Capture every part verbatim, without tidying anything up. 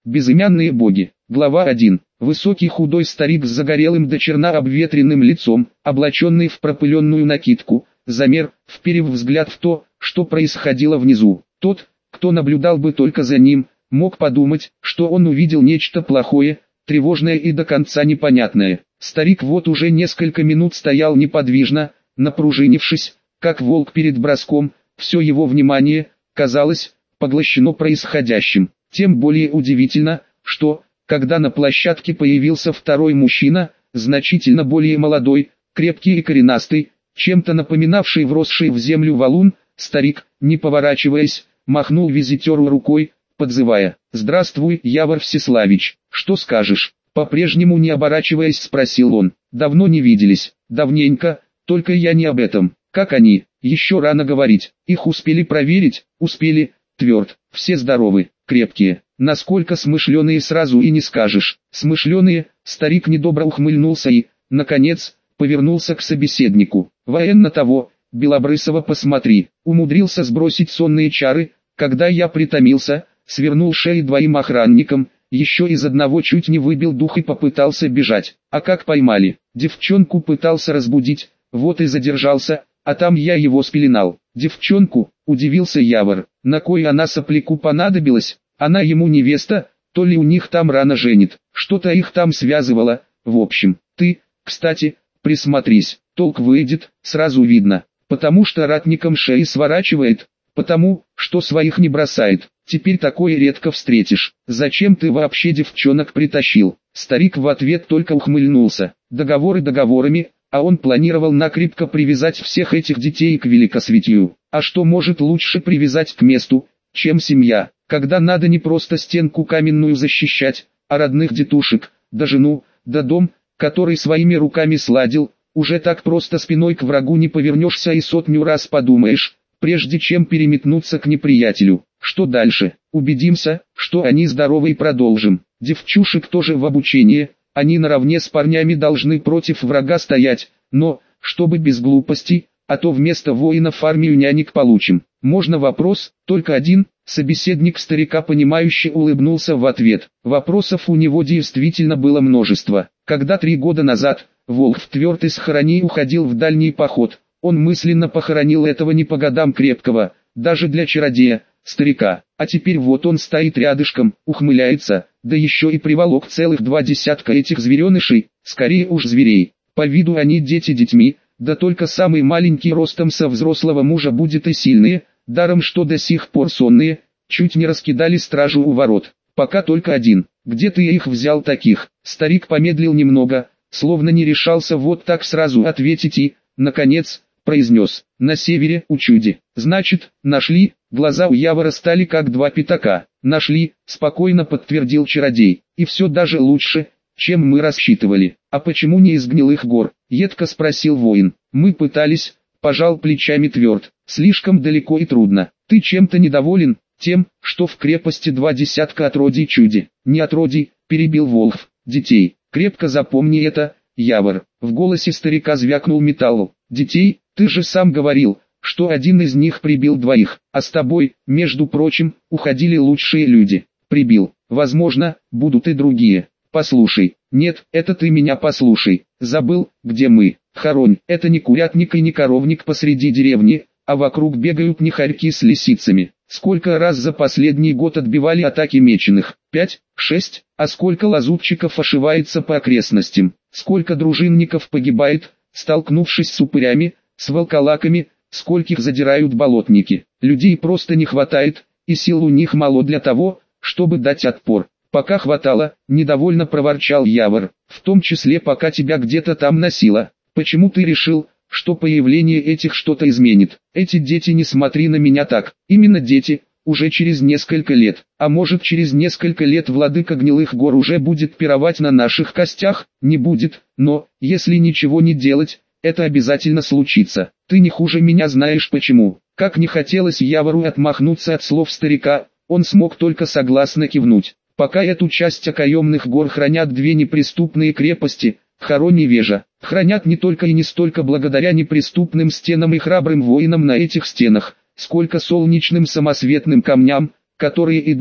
Безымянные боги. Глава один. Высокий худой старик с загорелым до черна обветренным лицом, облаченный в пропыленную накидку, замер, вперев взгляд в то, что происходило внизу. Тот, кто наблюдал бы только за ним, мог подумать, что он увидел нечто плохое, тревожное и до конца непонятное. Старик вот уже несколько минут стоял неподвижно, напружинившись, как волк перед броском, все его внимание, казалось, поглощено происходящим. Тем более удивительно, что, когда на площадке появился второй мужчина, значительно более молодой, крепкий и коренастый, чем-то напоминавший вросший в землю валун, старик, не поворачиваясь, махнул визитеру рукой, подзывая: «Здравствуй, Явор Всеславич, что скажешь?» По-прежнему не оборачиваясь спросил он. «Давно не виделись». «Давненько, только я не об этом. Как они?» «Еще рано говорить. Их успели проверить?» «Успели, тверд. Все здоровы, крепкие. Насколько смышленые сразу и не скажешь». «Смышленые?» Старик недобро ухмыльнулся и, наконец, повернулся к собеседнику. «Военно того, Белобрысова посмотри. Умудрился сбросить сонные чары, когда я притомился, свернул шеи двоим охранникам, еще из одного чуть не выбил дух и попытался бежать. А как поймали? Девчонку пытался разбудить, вот и задержался, а там я его спеленал». «Девчонку?» – удивился Явор. «На кой она сопляку понадобилась? Она ему невеста, то ли у них там рано женит, что-то их там связывало. В общем, ты, кстати, присмотрись, толк выйдет, сразу видно, потому что ратникам шеи сворачивает, потому, что своих не бросает. Теперь такое редко встретишь. Зачем ты вообще девчонок притащил?» Старик в ответ только ухмыльнулся. Договоры договорами, а он планировал накрепко привязать всех этих детей к великосветию. А что может лучше привязать к месту, чем семья, когда надо не просто стенку каменную защищать, а родных детушек, да жену, да дом, который своими руками сладил. Уже так просто спиной к врагу не повернешься и сотню раз подумаешь, прежде чем переметнуться к неприятелю. Что дальше? Убедимся, что они здоровы, и продолжим. Девчушек тоже в обучение, они наравне с парнями должны против врага стоять, но, чтобы без глупостей, а то вместо воинов армию нянек получим. Можно вопрос? Только один? Собеседник старика понимающе улыбнулся в ответ. Вопросов у него действительно было множество. Когда три года назад, Волк в Тверд из Хороней уходил в дальний поход, он мысленно похоронил этого не по годам крепкого, даже для чародея, старика. А теперь вот он стоит рядышком, ухмыляется, да еще и приволок целых два десятка этих зверенышей, скорее уж зверей. По виду они дети детьми, да только самый маленький ростом со взрослого мужа будет и сильные, даром что до сих пор сонные, чуть не раскидали стражу у ворот. Пока только один. Где ты их взял таких? Старик помедлил немного, словно не решался вот так сразу ответить и, наконец, произнес: «На севере, у Чуди». «Значит, нашли?» Глаза у Явора стали как два пятака. «Нашли», спокойно подтвердил чародей. «И все даже лучше, чем мы рассчитывали». «А почему не из Гнилых гор?» едко спросил воин. «Мы пытались», пожал плечами Тверд. «Слишком далеко и трудно». «Ты чем-то недоволен?» «Тем, что в крепости два десятка отродий Чуди». «Не отродий», перебил Волхв, «детей. Крепко запомни это, Явор». В голосе старика звякнул металл. «Детей? Ты же сам говорил, что один из них прибил двоих, а с тобой, между прочим, уходили лучшие люди». «Прибил. Возможно, будут и другие. Послушай». «Нет, это ты меня послушай. Забыл, где мы? Хоронь. Это не курятник и не коровник посреди деревни, а вокруг бегают не хорьки с лисицами. Сколько раз за последний год отбивали атаки меченых? Пять? Шесть? А сколько лазутчиков ошивается по окрестностям? Сколько дружинников погибает, столкнувшись с упырями, с волколаками, скольких задирают болотники? Людей просто не хватает, и сил у них мало для того, чтобы дать отпор». «Пока хватало», недовольно проворчал Явор, «в том числе пока тебя где-то там носило. Почему ты решил, что появление этих что-то изменит? Эти дети, не смотри на меня так, именно дети, уже через несколько лет, а может через несколько лет владыка Гнилых гор уже будет пировать на наших костях?» «Не будет, но, если ничего не делать, это обязательно случится. Ты не хуже меня знаешь почему». Как не хотелось Явору отмахнуться от слов старика, он смог только согласно кивнуть. «Пока эту часть окаемных гор хранят две неприступные крепости, Хоронь и Вежа. Хранят не только и не столько благодаря неприступным стенам и храбрым воинам на этих стенах, сколько солнечным самосветным камням, которые и днем,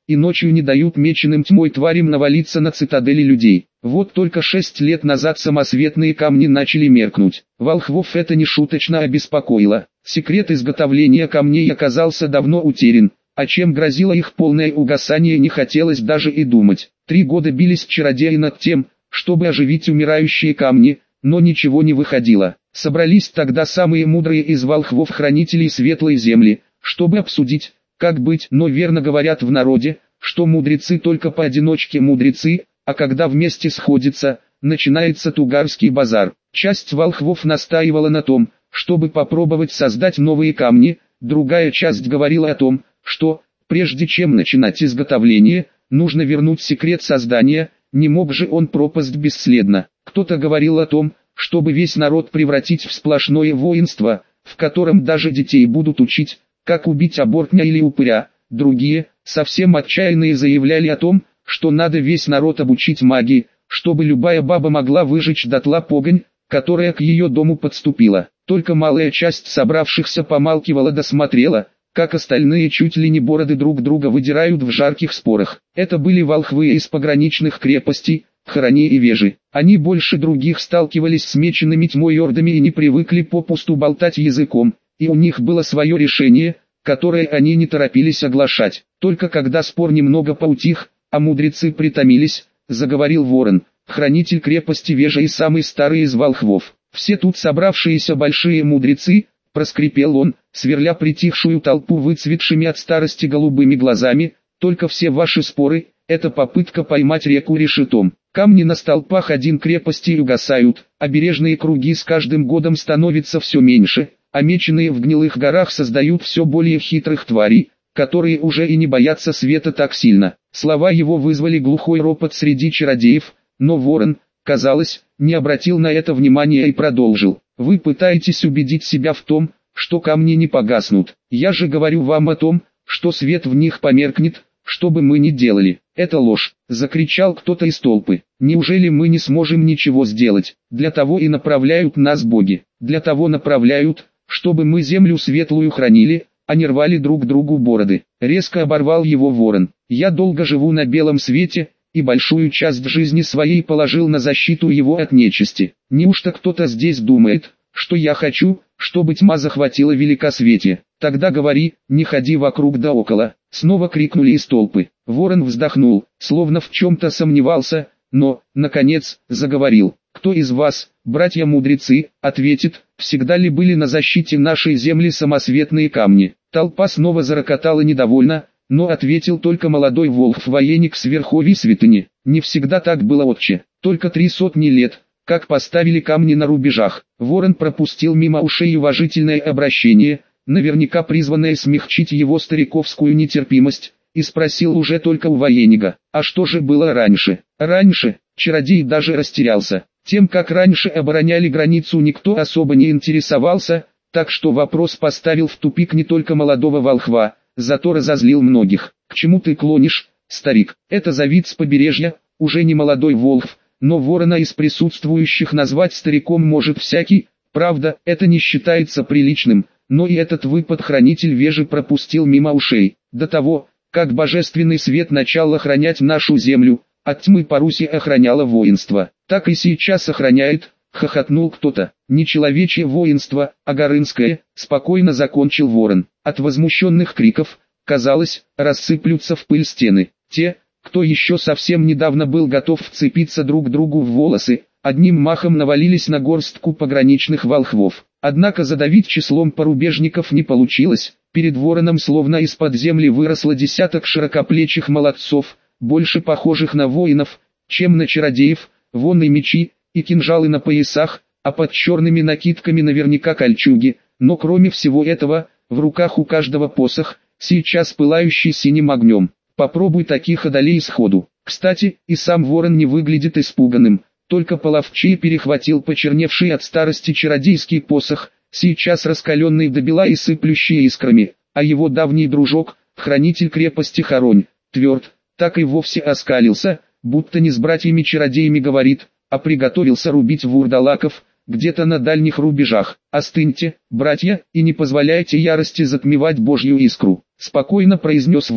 и ночью не дают меченым тьмой тварям навалиться на цитадели людей. Вот только шесть лет назад самосветные камни начали меркнуть. Волхвов это нешуточно обеспокоило. Секрет изготовления камней оказался давно утерян, а чем грозило их полное угасание, не хотелось даже и думать. Три года бились чародеи над тем, чтобы оживить умирающие камни, но ничего не выходило. Собрались тогда самые мудрые из волхвов-хранителей Светлой Земли, чтобы обсудить, как быть, но верно говорят в народе, что мудрецы только поодиночке мудрецы, а когда вместе сходятся, начинается тугарский базар. Часть волхвов настаивала на том, чтобы попробовать создать новые камни, другая часть говорила о том, что, прежде чем начинать изготовление, нужно вернуть секрет создания, не мог же он пропасть бесследно. Кто-то говорил о том, чтобы весь народ превратить в сплошное воинство, в котором даже детей будут учить, как убить оборотня или упыря. Другие, совсем отчаянные, заявляли о том, что надо весь народ обучить магии, чтобы любая баба могла выжечь дотла погонь, которая к ее дому подступила. Только малая часть собравшихся помалкивала да смотрела, как остальные чуть ли не бороды друг друга выдирают в жарких спорах. Это были волхвы из пограничных крепостей, Хорони и Вежи. Они больше других сталкивались с меченными тьмой ордами и не привыкли попусту болтать языком, и у них было свое решение, которое они не торопились оглашать. Только когда спор немного поутих, а мудрецы притомились, заговорил Ворон, хранитель крепости Вежа и самый старый из волхвов. «Все тут собравшиеся большие мудрецы», — проскрипел он, сверля притихшую толпу выцветшими от старости голубыми глазами, «только все ваши споры — это попытка поймать реку решетом. Камни на столпах один крепости угасают, а бережные круги с каждым годом становятся все меньше, а меченые в гнилых горах создают все более хитрых тварей, которые уже и не боятся света так сильно». Слова его вызвали глухой ропот среди чародеев, но Ворон, казалось, не обратил на это внимания и продолжил. «Вы пытаетесь убедить себя в том, что камни не погаснут. Я же говорю вам о том, что свет в них померкнет, что бы мы ни делали. Это ложь», — закричал кто-то из толпы. «Неужели мы не сможем ничего сделать? Для того и направляют нас боги. Для того направляют, чтобы мы землю светлую хранили, а не рвали друг другу бороды». Резко оборвал его Ворон. «Я долго живу на белом свете, и большую часть жизни своей положил на защиту его от нечисти. Неужто кто-то здесь думает, что я хочу, чтобы тьма захватила великосветие? Тогда говори, не ходи вокруг да около». Снова крикнули из толпы. Ворон вздохнул, словно в чем-то сомневался, но, наконец, заговорил. «Кто из вас, братья-мудрецы, ответит, всегда ли были на защите нашей земли самосветные камни?» Толпа снова зарокотала недовольно, но ответил только молодой волхв-военик с верховья святыни. «Не всегда так было, отче, только три сотни лет, как поставили камни на рубежах». Ворон пропустил мимо ушей уважительное обращение, наверняка призванное смягчить его стариковскую нетерпимость, и спросил уже только у военика: «А что же было раньше?» «Раньше?» Чародей даже растерялся. Тем, как раньше обороняли границу, никто особо не интересовался, так что вопрос поставил в тупик не только молодого волхва, зато разозлил многих. «К чему ты клонишь, старик? Это завид с побережья, уже не молодой волхв, но Ворона из присутствующих назвать стариком может всякий, правда, это не считается приличным, но и этот выпад хранитель Вежи пропустил мимо ушей. До того, как божественный свет начал охранять нашу землю, от тьмы по Руси охраняло воинство, так и сейчас охраняет», — хохотнул кто-то. «Не человечье воинство, а горынское», — спокойно закончил Ворон. От возмущенных криков, казалось, рассыплются в пыль стены. Те, кто еще совсем недавно был готов вцепиться друг другу в волосы, одним махом навалились на горстку пограничных волхвов. Однако задавить числом порубежников не получилось. Перед Вороном словно из-под земли выросло десяток широкоплечих молодцов, больше похожих на воинов, чем на чародеев. Вон и мечи, и кинжалы на поясах, а под черными накидками наверняка кольчуги. Но кроме всего этого, в руках у каждого посох, сейчас пылающий синим огнем. Попробуй таких одолей сходу. Кстати, и сам Ворон не выглядит испуганным, только половчей перехватил почерневший от старости чародейский посох, сейчас раскаленный до бела и сыплющий искрами, а его давний дружок, хранитель крепости Хоронь, тверд, так и вовсе оскалился, будто не с братьями-чародеями говорит, а приготовился рубить вурдалаков, где-то на дальних рубежах. «Остыньте, братья, и не позволяйте ярости затмевать Божью искру», — спокойно произнес Ворон.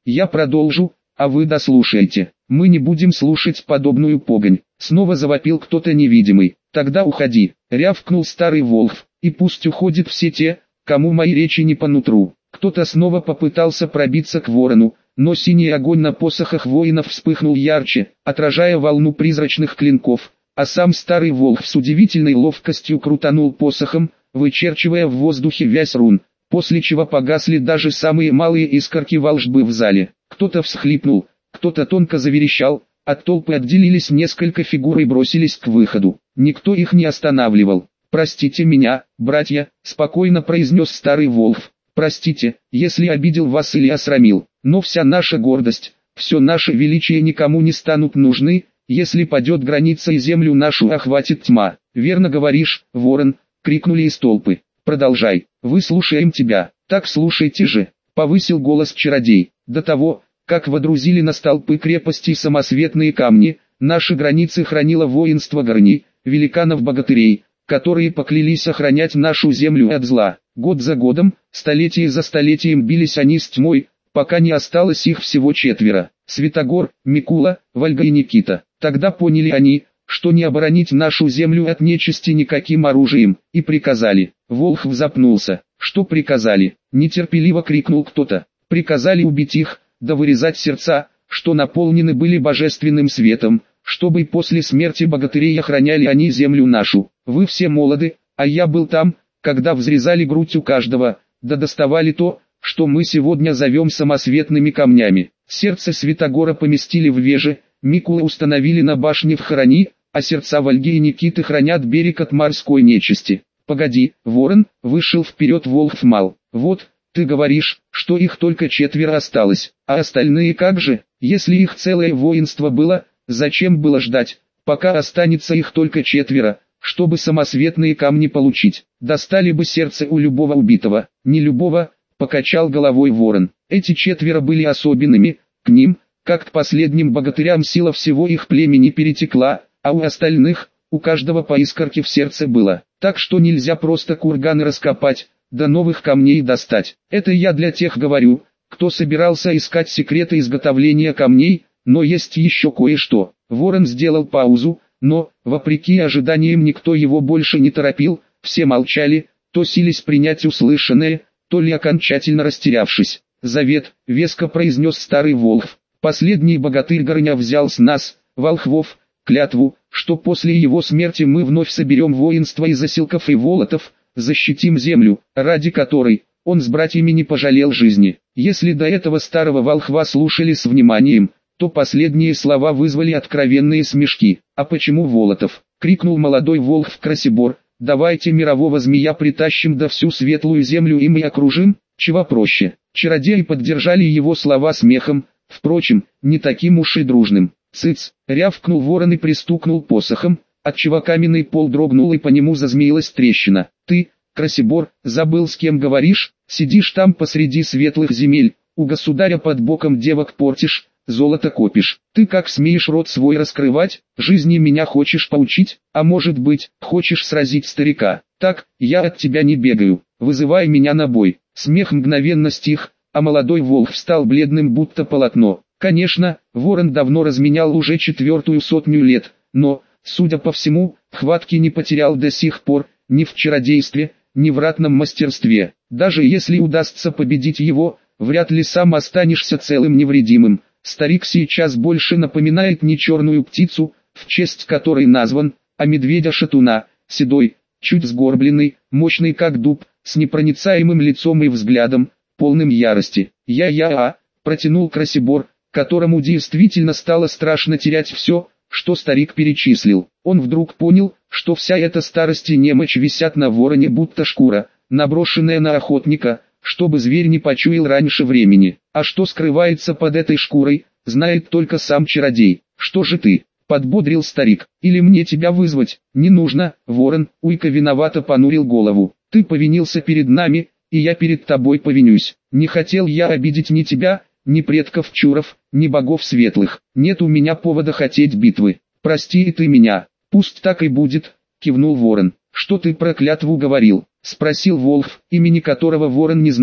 Я продолжу, а вы дослушайте. Мы не будем слушать подобную погонь. Снова завопил кто-то невидимый. Тогда уходи, рявкнул старый волк, и пусть уходят все те, кому мои речи не по нутру. Кто-то снова попытался пробиться к ворону, но синий огонь на посохах воинов вспыхнул ярче, отражая волну призрачных клинков, а сам старый волк с удивительной ловкостью крутанул посохом, вычерчивая в воздухе вязь рун, после чего погасли даже самые малые искорки волшбы в зале. Кто-то всхлипнул, кто-то тонко заверещал, от толпы отделились несколько фигур и бросились к выходу. Никто их не останавливал. «Простите меня, братья», — спокойно произнес старый волк. «Простите, если обидел вас или осрамил, но вся наша гордость, все наше величие никому не станут нужны, если падет граница и землю нашу охватит тьма». «Верно говоришь, ворон», — крикнули из толпы. «Продолжай, выслушаем тебя». «Так слушайте же», — повысил голос чародей. «До того, как водрузили на столпы крепости самосветные камни, наши границы хранило воинство горни, великанов-богатырей, которые поклялись охранять нашу землю от зла. Год за годом, столетие за столетием бились они с тьмой, пока не осталось их всего четверо. Святогор, Микула, Вольга и Никита. Тогда поняли они, что не оборонить нашу землю от нечисти никаким оружием, и приказали». Волхв запнулся. «Что приказали?» — нетерпеливо крикнул кто-то. «Приказали убить их, да вырезать сердца, что наполнены были божественным светом, чтобы после смерти богатырей охраняли они землю нашу. Вы все молоды, а я был там, когда взрезали грудь у каждого, да доставали то, что мы сегодня зовем самосветными камнями. Сердце Святогора поместили в веже, Микула установили на башне в Хорони, а сердца Вольги и Никиты хранят берег от морской нечисти». «Погоди, ворон», — вышел вперед волхв Мал. «Вот, ты говоришь, что их только четверо осталось, а остальные как же? Если их целое воинство было, зачем было ждать, пока останется их только четверо, чтобы самосветные камни получить? Достали бы сердце у любого убитого». «Не любого», — покачал головой ворон. «Эти четверо были особенными, к ним, как к последним богатырям, сила всего их племени перетекла, а у остальных, у каждого по искорке в сердце было. Так что нельзя просто курганы раскопать, да новых камней достать. Это я для тех говорю, кто собирался искать секреты изготовления камней, но есть еще кое-что». Ворон сделал паузу, но, вопреки ожиданиям, никто его больше не торопил, все молчали, то сились принять услышанное, то ли окончательно растерявшись. «Завет», — веско произнес старый волхв. «Последний богатырь Горыня взял с нас, волхвов, клятву, что после его смерти мы вновь соберем воинство из оселков и волотов, защитим землю, ради которой он с братьями не пожалел жизни». Если до этого старого волхва слушали с вниманием, то последние слова вызвали откровенные смешки. «А почему волотов?» — крикнул молодой волхв Красибор. «Давайте мирового змея притащим, да всю светлую землю им и окружим, чего проще». Чародеи поддержали его слова смехом, впрочем, не таким уж и дружным. «Цыц!» — рявкнул ворон и пристукнул посохом, отчего каменный пол дрогнул и по нему зазмеилась трещина. «Ты, Красибор, забыл, с кем говоришь? Сидишь там посреди светлых земель, у государя под боком девок портишь, золото копишь. Ты как смеешь рот свой раскрывать, жизни меня хочешь поучить, а может быть, хочешь сразить старика? Так, я от тебя не бегаю, вызывай меня на бой». Смех мгновенно стих, а молодой волк стал бледным будто полотно. Конечно, ворон давно разменял уже четвертую сотню лет, но, судя по всему, хватки не потерял до сих пор, ни в чародействе, ни в ратном мастерстве. Даже если удастся победить его, вряд ли сам останешься целым невредимым. Старик сейчас больше напоминает не черную птицу, в честь которой назван, а медведя-шатуна, седой, чуть сгорбленный, мощный как дуб, с непроницаемым лицом и взглядом, полным ярости. «Я-я-а», — протянул Красибор, которому действительно стало страшно терять все, что старик перечислил. Он вдруг понял, что вся эта старость и немочь висят на вороне будто шкура, наброшенная на охотника, чтобы зверь не почуял раньше времени. А что скрывается под этой шкурой, знает только сам чародей. «Что же ты?» — подбодрил старик. «Или мне тебя вызвать?» «Не нужно, ворон», — Уйка виновато понурил голову. «Ты повинился перед нами, и я перед тобой повинюсь. Не хотел я обидеть ни тебя, ни предков Чуров, ни богов светлых. Нет у меня повода хотеть битвы. Прости и ты меня». «Пусть так и будет», — кивнул ворон. «Что ты про клятву говорил?» — спросил волхв, имени которого ворон не знал,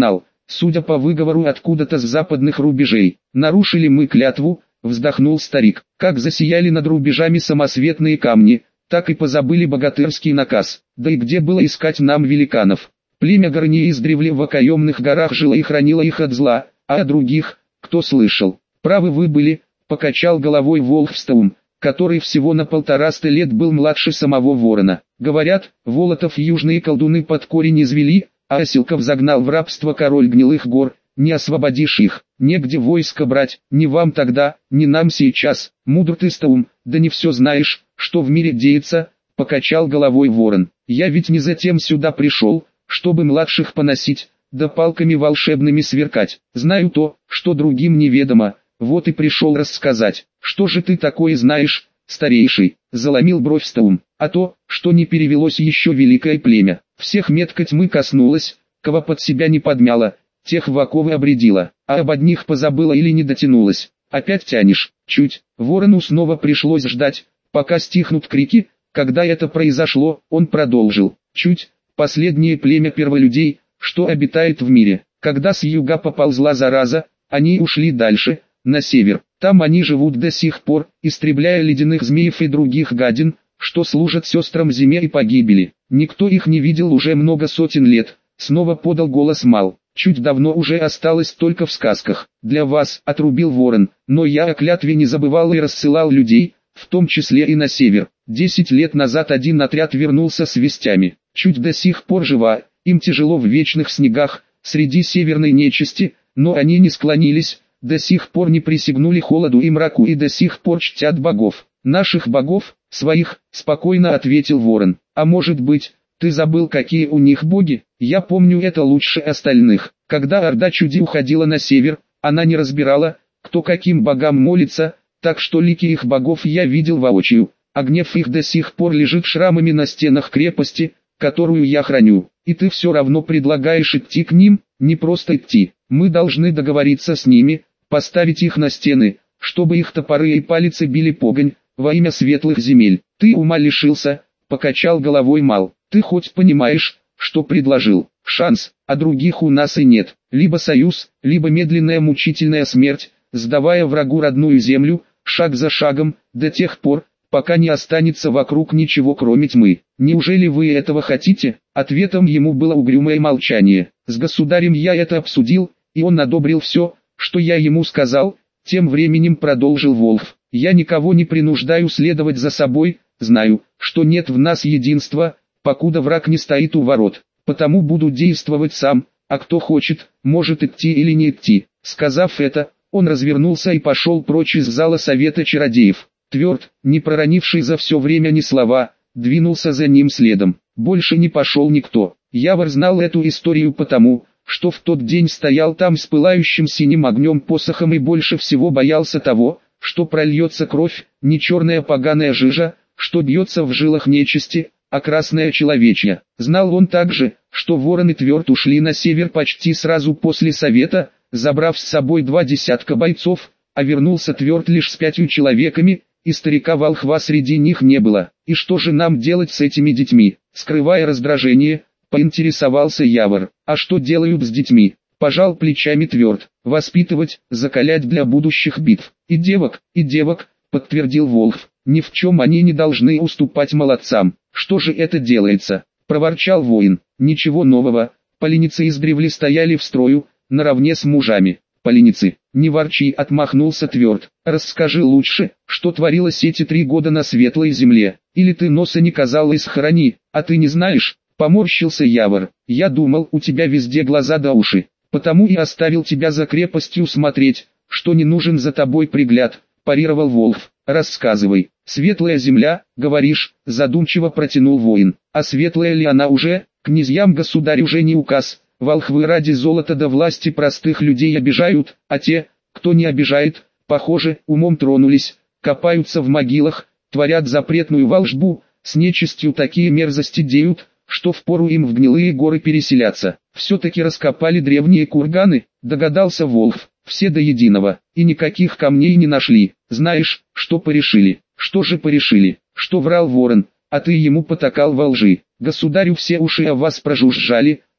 судя по выговору откуда-то с западных рубежей. Нарушили мы клятву, вздохнул старик. Как засияли над рубежами самосветные камни, так и позабыли богатырский наказ. Да и где было искать нам великанов? Племя Горни издревле в окаемных горах жило и хранило их от зла, а о других, кто слышал? Правы вы были, покачал головой Волхвстоун, который всего на полтораста лет был младше самого Ворона. Говорят, Волотов южные колдуны под корень извели, а оселков загнал в рабство король гнилых гор. Не освободишь их, негде войско брать, ни вам тогда, ни нам сейчас. Мудр ты, Стоун, да не все знаешь, что в мире деется, покачал головой Ворон. Я ведь не затем сюда пришел, чтобы младших поносить, да палками волшебными сверкать. Знаю то, что другим неведомо, вот и пришел рассказать. Что же ты такое знаешь, старейший? Заломил бровь Стоун. А то, что не перевелось еще великое племя. Всех метка тьмы коснулась, кого под себя не подмяла, тех в оковы обредила, а об одних позабыла или не дотянулась. Опять тянешь, чуть. Ворону снова пришлось ждать, пока стихнут крики. Когда это произошло, он продолжил. Чуть, последнее племя перволюдей, что обитает в мире. Когда с юга поползла зараза, они ушли дальше, на север. Там они живут до сих пор, истребляя ледяных змеев и других гадин, что служат сестрам зиме и погибели. Никто их не видел уже много сотен лет. Снова подал голос Мал. Чуть давно уже осталось только в сказках. Для вас, отрубил Ворон, но я о клятве не забывал и рассылал людей, в том числе и на север. Десять лет назад один отряд вернулся с вестями. Чуть до сих пор жива, им тяжело в вечных снегах, среди северной нечисти, но они не склонились, до сих пор не присягнули холоду и мраку и до сих пор чтят богов. Наших богов, своих, спокойно ответил Ворон. А может быть, ты забыл, какие у них боги? Я помню это лучше остальных. Когда Орда Чуди уходила на север, она не разбирала, кто каким богам молится, так что лики их богов я видел воочию, а гнев их до сих пор лежит шрамами на стенах крепости, которую я храню. И ты все равно предлагаешь идти к ним? Не просто идти. Мы должны договориться с ними, поставить их на стены, чтобы их топоры и палицы били погонь, во имя светлых земель. Ты ума лишился, покачал головой Мал. Ты хоть понимаешь, что предложил? Шанс, а других у нас и нет. Либо союз, либо медленная мучительная смерть, сдавая врагу родную землю, шаг за шагом, до тех пор, пока не останется вокруг ничего кроме тьмы. Неужели вы этого хотите? Ответом ему было угрюмое молчание. С государем я это обсудил, и он одобрил все, что я ему сказал. Тем временем продолжил Волф. Я никого не принуждаю следовать за собой, знаю, что нет в нас единства, покуда враг не стоит у ворот, потому буду действовать сам, а кто хочет, может идти или не идти. Сказав это, он развернулся и пошел прочь из зала совета чародеев. Тверд, не проронивший за все время ни слова, двинулся за ним следом. Больше не пошел никто. Явор знал эту историю потому, что в тот день стоял там с пылающим синим огнем посохом и больше всего боялся того, что прольется кровь, не черная поганая жижа, что бьется в жилах нечисти, а красная человечья. Знал он также, что Ворон и Тверд ушли на север почти сразу после совета, забрав с собой два десятка бойцов, а вернулся Тверд лишь с пятью человеками, и старика-волхва среди них не было. И что же нам делать с этими детьми? Скрывая раздражение, поинтересовался Явор. А что делают с детьми? Пожал плечами Тверд. Воспитывать, закалять для будущих битв. И девок, и девок, подтвердил Волхв. Ни в чем они не должны уступать молодцам. Что же это делается? Проворчал воин. Ничего нового. Поленицы издревле стояли в строю, наравне с мужами. Поленицы, не ворчи, отмахнулся Тверд. Расскажи лучше, что творилось эти три года на светлой земле. Или ты носа не казалось храни, а ты не знаешь? Поморщился Явор. Я думал, у тебя везде глаза да уши. Потому и оставил тебя за крепостью смотреть, что не нужен за тобой пригляд, парировал Волф. Рассказывай. Светлая земля, говоришь, задумчиво протянул воин. А светлая ли она уже? Князьям государь уже не указ. Волхвы ради золота да власти простых людей обижают, а те, кто не обижает, похоже, умом тронулись, копаются в могилах, творят запретную волшбу, с нечистью такие мерзости деют, что впору им в гнилые горы переселяться. Все-таки раскопали древние курганы, догадался Волф, все до единого, и никаких камней не нашли. Знаешь, что порешили? Что же порешили? Что врал Ворон, а ты ему потакал во лжи. Государю все уши о вас прожужжали,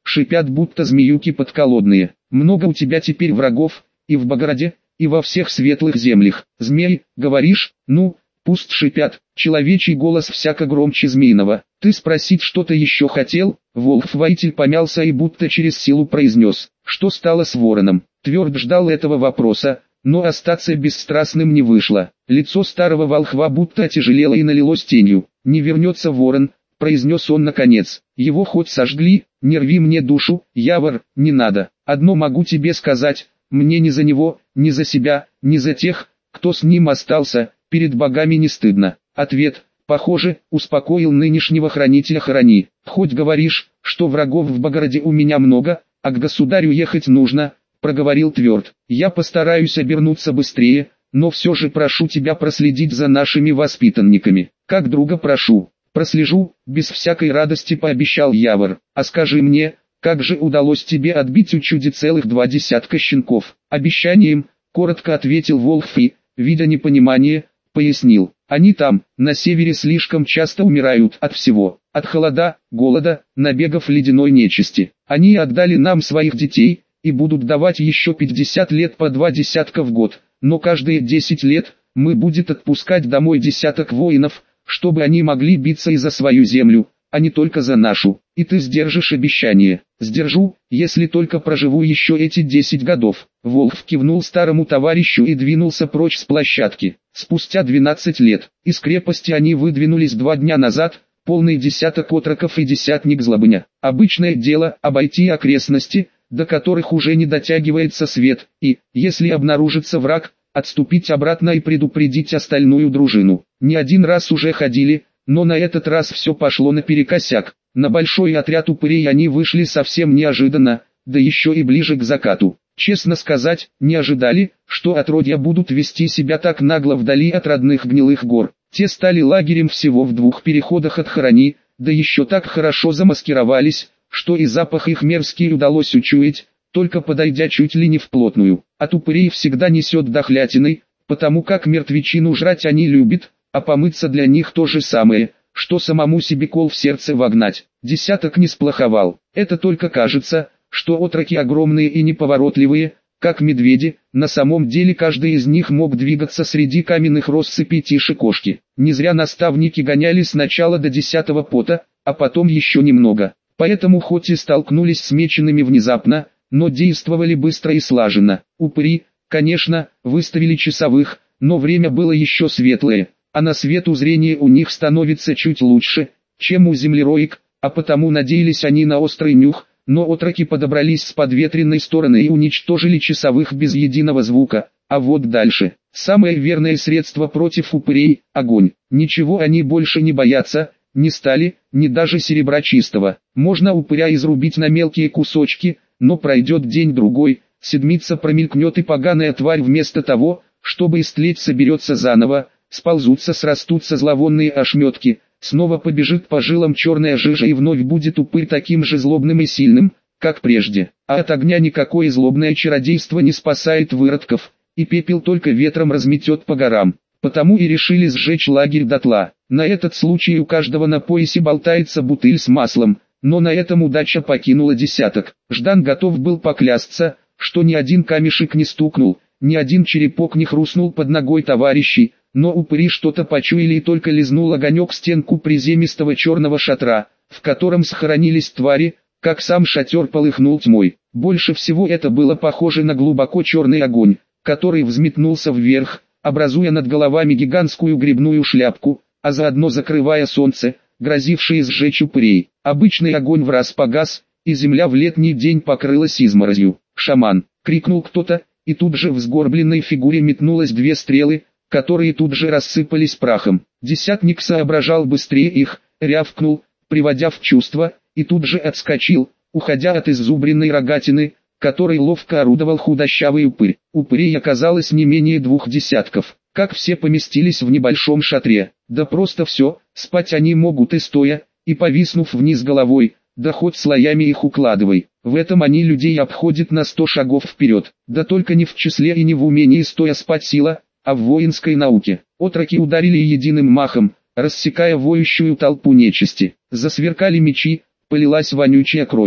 шипят будто змеюки подколодные. Много у тебя теперь врагов, и в Богороде, и во всех светлых землях. Змей, говоришь? Ну, пусть шипят. Человечий голос всяко громче змеиного. Ты спросить что-то еще хотел? Волк-воитель помялся и будто через силу произнес. Что стало с вороном? Тверд ждал этого вопроса, но остаться бесстрастным не вышло. Лицо старого волхва будто отяжелело и налилось тенью. «Не вернется ворон», — произнес он наконец. «Его хоть сожгли, не рви мне душу, Явор, не надо. Одно могу тебе сказать, мне ни за него, ни за себя, ни за тех, кто с ним остался, перед богами не стыдно». Ответ, похоже, успокоил нынешнего хранителя Храни. «Хоть говоришь, что врагов в Богороде у меня много, а к государю ехать нужно», — проговорил Тверд. «Я постараюсь обернуться быстрее, но все же прошу тебя проследить за нашими воспитанниками. Как друга прошу». «Прослежу», — без всякой радости пообещал Явор. «А скажи мне, как же удалось тебе отбить у чуди целых два десятка щенков?» «Обещанием», — коротко ответил Волхв и, видя непонимание, пояснил. «Они там, на севере, слишком часто умирают от всего, от холода, голода, набегов ледяной нечисти. Они отдали нам своих детей, и будут давать еще пятьдесят лет по два десятка в год, но каждые десять лет, мы будет отпускать домой десяток воинов, чтобы они могли биться и за свою землю, а не только за нашу. И ты сдержишь обещание». «Сдержу, если только проживу еще эти десять годов». Волхв кивнул старому товарищу и двинулся прочь с площадки. Спустя двенадцать лет, из крепости они выдвинулись два дня назад, полный десяток отроков и десятник Злобыня. Обычное дело обойти окрестности, до которых уже не дотягивается свет, и, если обнаружится враг, отступить обратно и предупредить остальную дружину. Не один раз уже ходили, но на этот раз все пошло наперекосяк. На большой отряд упырей они вышли совсем неожиданно, да еще и ближе к закату. Честно сказать, не ожидали, что отродья будут вести себя так нагло вдали от родных гнилых гор. Те стали лагерем всего в двух переходах от Храни, да еще так хорошо замаскировались, что и запах их мерзкий удалось учуять, только подойдя чуть ли не вплотную. От упырей всегда несет дохлятиной, потому как мертвечину жрать они любят, а помыться для них то же самое, что самому себе кол в сердце вогнать. Десяток не сплоховал. Это только кажется, что отроки огромные и неповоротливые, как медведи, на самом деле каждый из них мог двигаться среди каменных россыпей тише кошки. Не зря наставники гоняли сначала до десятого пота, а потом еще немного. Поэтому хоть и столкнулись с меченными внезапно, но действовали быстро и слаженно. Упыри, конечно, выставили часовых, но время было еще светлое, а на свету зрение у них становится чуть лучше, чем у землероек, а потому надеялись они на острый нюх, но отроки подобрались с подветренной стороны и уничтожили часовых без единого звука. А вот дальше, самое верное средство против упырей – огонь. Ничего они больше не боятся, ни стали, ни даже серебра чистого. Можно упыря изрубить на мелкие кусочки, но пройдет день-другой, седмица промелькнет и поганая тварь вместо того, чтобы истлеть, соберется заново, сползутся, срастутся зловонные ошметки, снова побежит по жилам черная жижа и вновь будет упырь таким же злобным и сильным, как прежде. А от огня никакое злобное чародейство не спасает выродков, и пепел только ветром разметет по горам. Потому и решили сжечь лагерь дотла. На этот случай у каждого на поясе болтается бутыль с маслом, но на этом удача покинула десяток. Ждан готов был поклясться, что ни один камешек не стукнул, ни один черепок не хрустнул под ногой товарищей, но упыри что-то почуяли и только лизнул огонек стенку приземистого черного шатра, в котором схоронились твари, как сам шатер полыхнул тьмой. Больше всего это было похоже на глубоко черный огонь, который взметнулся вверх, образуя над головами гигантскую грибную шляпку, а заодно закрывая солнце, грозившее сжечь упырей. Обычный огонь враз погас, и земля в летний день покрылась изморозью. «Шаман!» — крикнул кто-то, и тут же в сгорбленной фигуре метнулось две стрелы, которые тут же рассыпались прахом. Десятник соображал быстрее их, рявкнул, приводя в чувство, и тут же отскочил, уходя от иззубренной рогатины, которой ловко орудовал худощавый упырь. Упырей оказалось не менее двух десятков. Как все поместились в небольшом шатре? Да просто все, спать они могут и стоя, и повиснув вниз головой, да хоть слоями их укладывай. В этом они людей обходят на сто шагов вперед. Да только не в числе и не в умении стоя спать сила, а в воинской науке. Отроки ударили единым махом, рассекая воющую толпу нечисти. Засверкали мечи, полилась вонючая кровь.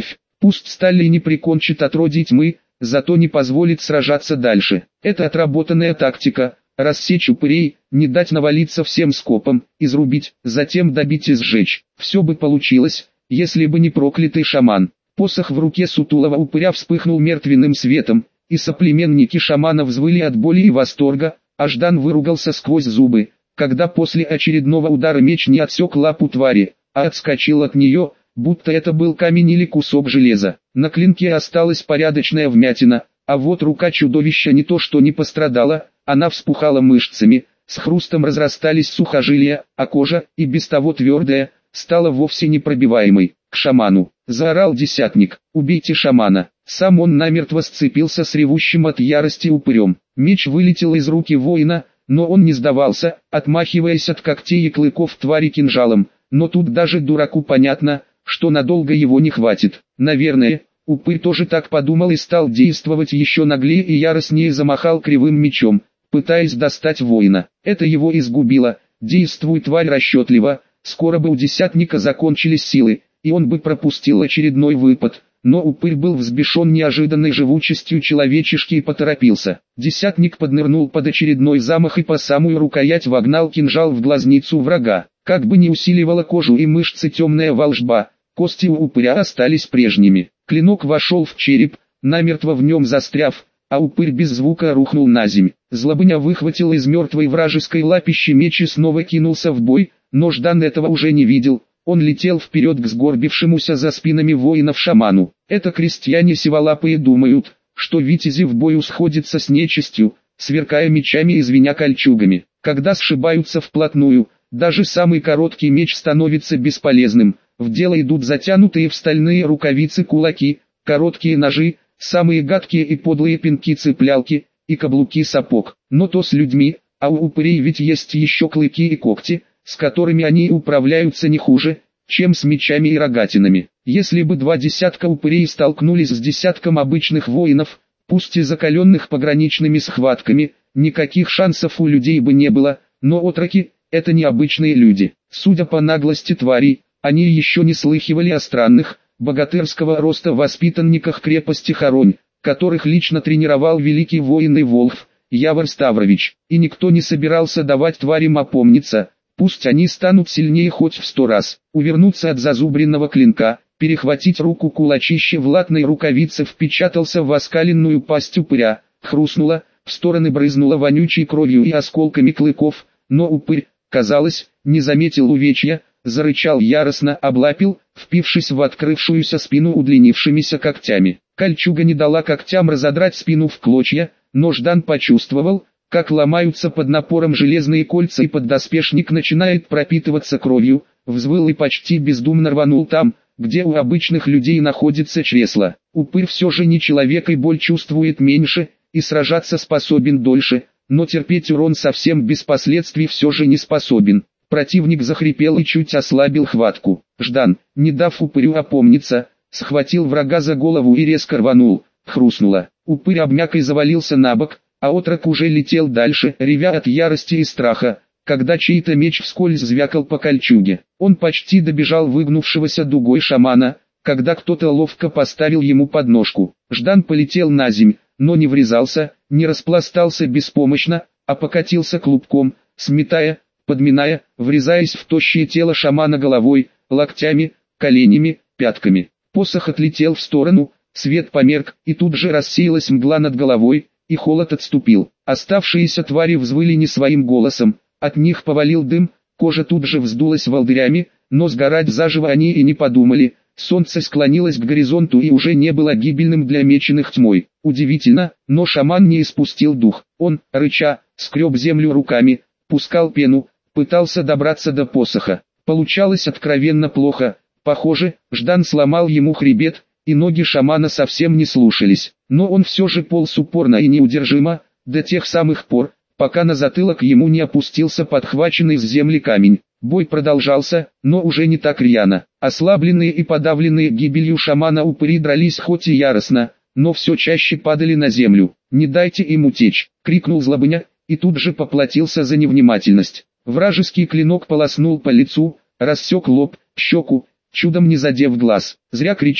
Пусть Сталли не прикончит отродье тьмы, зато не позволит сражаться дальше. Это отработанная тактика. Рассечь упырей, не дать навалиться всем скопом, изрубить, затем добить и сжечь. Все бы получилось, если бы не проклятый шаман. Посох в руке сутулого упыря вспыхнул мертвенным светом, и соплеменники шамана взвыли от боли и восторга, а Ждан выругался сквозь зубы, когда после очередного удара меч не отсек лапу твари, а отскочил от нее, будто это был камень или кусок железа. На клинке осталась порядочная вмятина, а вот рука чудовища не то что не пострадала, она вспухала мышцами, с хрустом разрастались сухожилия, а кожа, и без того твердая, стала вовсе непробиваемой. «К шаману!» — заорал десятник. «Убейте шамана!» Сам он намертво сцепился с ревущим от ярости упырем. Меч вылетел из руки воина, но он не сдавался, отмахиваясь от когтей и клыков твари кинжалом. Но тут даже дураку понятно, что надолго его не хватит. Наверное, упырь тоже так подумал и стал действовать еще наглее и яростнее замахал кривым мечом, пытаясь достать воина. Это его изгубило. Действуй, тварь, расчетливо. Скоро бы у десятника закончились силы, и он бы пропустил очередной выпад. Но упырь был взбешен неожиданной живучестью человечишки и поторопился. Десятник поднырнул под очередной замах и по самую рукоять вогнал кинжал в глазницу врага. Как бы ни усиливала кожу и мышцы темная волжба, кости у упыря остались прежними. Клинок вошел в череп, намертво в нем застряв, а упырь без звука рухнул на земь. Злобыня выхватил из мертвой вражеской лапищи меч и снова кинулся в бой, но Ждан этого уже не видел. Он летел вперед к сгорбившемуся за спинами воинов шаману. Это крестьяне сиволапые думают, что витязи в бою сходятся с нечистью, сверкая мечами и звеня кольчугами. Когда сшибаются вплотную, даже самый короткий меч становится бесполезным. В дело идут затянутые в стальные рукавицы кулаки, короткие ножи, самые гадкие и подлые пинки-цеплялки и каблуки сапог. Но то с людьми, а у упырей ведь есть еще клыки и когти, с которыми они управляются не хуже, чем с мечами и рогатинами. Если бы два десятка упырей столкнулись с десятком обычных воинов, пусть и закаленных пограничными схватками, никаких шансов у людей бы не было, но отроки – это необычные люди. Судя по наглости тварей, они еще не слыхивали о странных, богатырского роста воспитанниках крепости Харонь, которых лично тренировал великий воин и Волхв, Явор Ставрович, и никто не собирался давать тварям опомниться. Пусть они станут сильнее хоть в сто раз, увернуться от зазубренного клинка, перехватить руку кулачище в латной рукавице впечатался в оскаленную пасть упыря, хрустнуло, в стороны брызнуло вонючей кровью и осколками клыков, но упырь, казалось, не заметил увечья, зарычал яростно, облапил, впившись в открывшуюся спину удлинившимися когтями. Кольчуга не дала когтям разодрать спину в клочья, но Ждан почувствовал, как ломаются под напором железные кольца и поддоспешник начинает пропитываться кровью, взвыл и почти бездумно рванул там, где у обычных людей находится чресло. Упырь все же не человек и боль чувствует меньше, и сражаться способен дольше, но терпеть урон совсем без последствий все же не способен. Противник захрипел и чуть ослабил хватку. Ждан, не дав упырю опомниться, схватил врага за голову и резко рванул, хрустнуло. Упырь обмяк и завалился на бок, а отрок уже летел дальше, ревя от ярости и страха, когда чей-то меч вскользь звякал по кольчуге. Он почти добежал выгнувшегося дугой шамана, когда кто-то ловко поставил ему подножку. Ждан полетел на земь, но не врезался, не распластался беспомощно, а покатился клубком, сметая, подминая, врезаясь в тощее тело шамана головой, локтями, коленями, пятками. Посох отлетел в сторону, свет померк, и тут же рассеялась мгла над головой, и холод отступил. Оставшиеся твари взвыли не своим голосом, от них повалил дым, кожа тут же вздулась волдырями, но сгорать заживо они и не подумали. Солнце склонилось к горизонту и уже не было гибельным для меченых тьмой. Удивительно, но шаман не испустил дух. Он, рыча, скреб землю руками, пускал пену, пытался добраться до посоха. Получалось откровенно плохо. Похоже, Ждан сломал ему хребет, и ноги шамана совсем не слушались. Но он все же полз упорно и неудержимо, до тех самых пор, пока на затылок ему не опустился подхваченный с земли камень. Бой продолжался, но уже не так рьяно. Ослабленные и подавленные гибелью шамана упыри дрались хоть и яростно, но все чаще падали на землю. «Не дайте им утечь!» — крикнул Злобыня, и тут же поплатился за невнимательность. Вражеский клинок полоснул по лицу, рассек лоб, щеку, чудом не задев глаз. Зря кричал.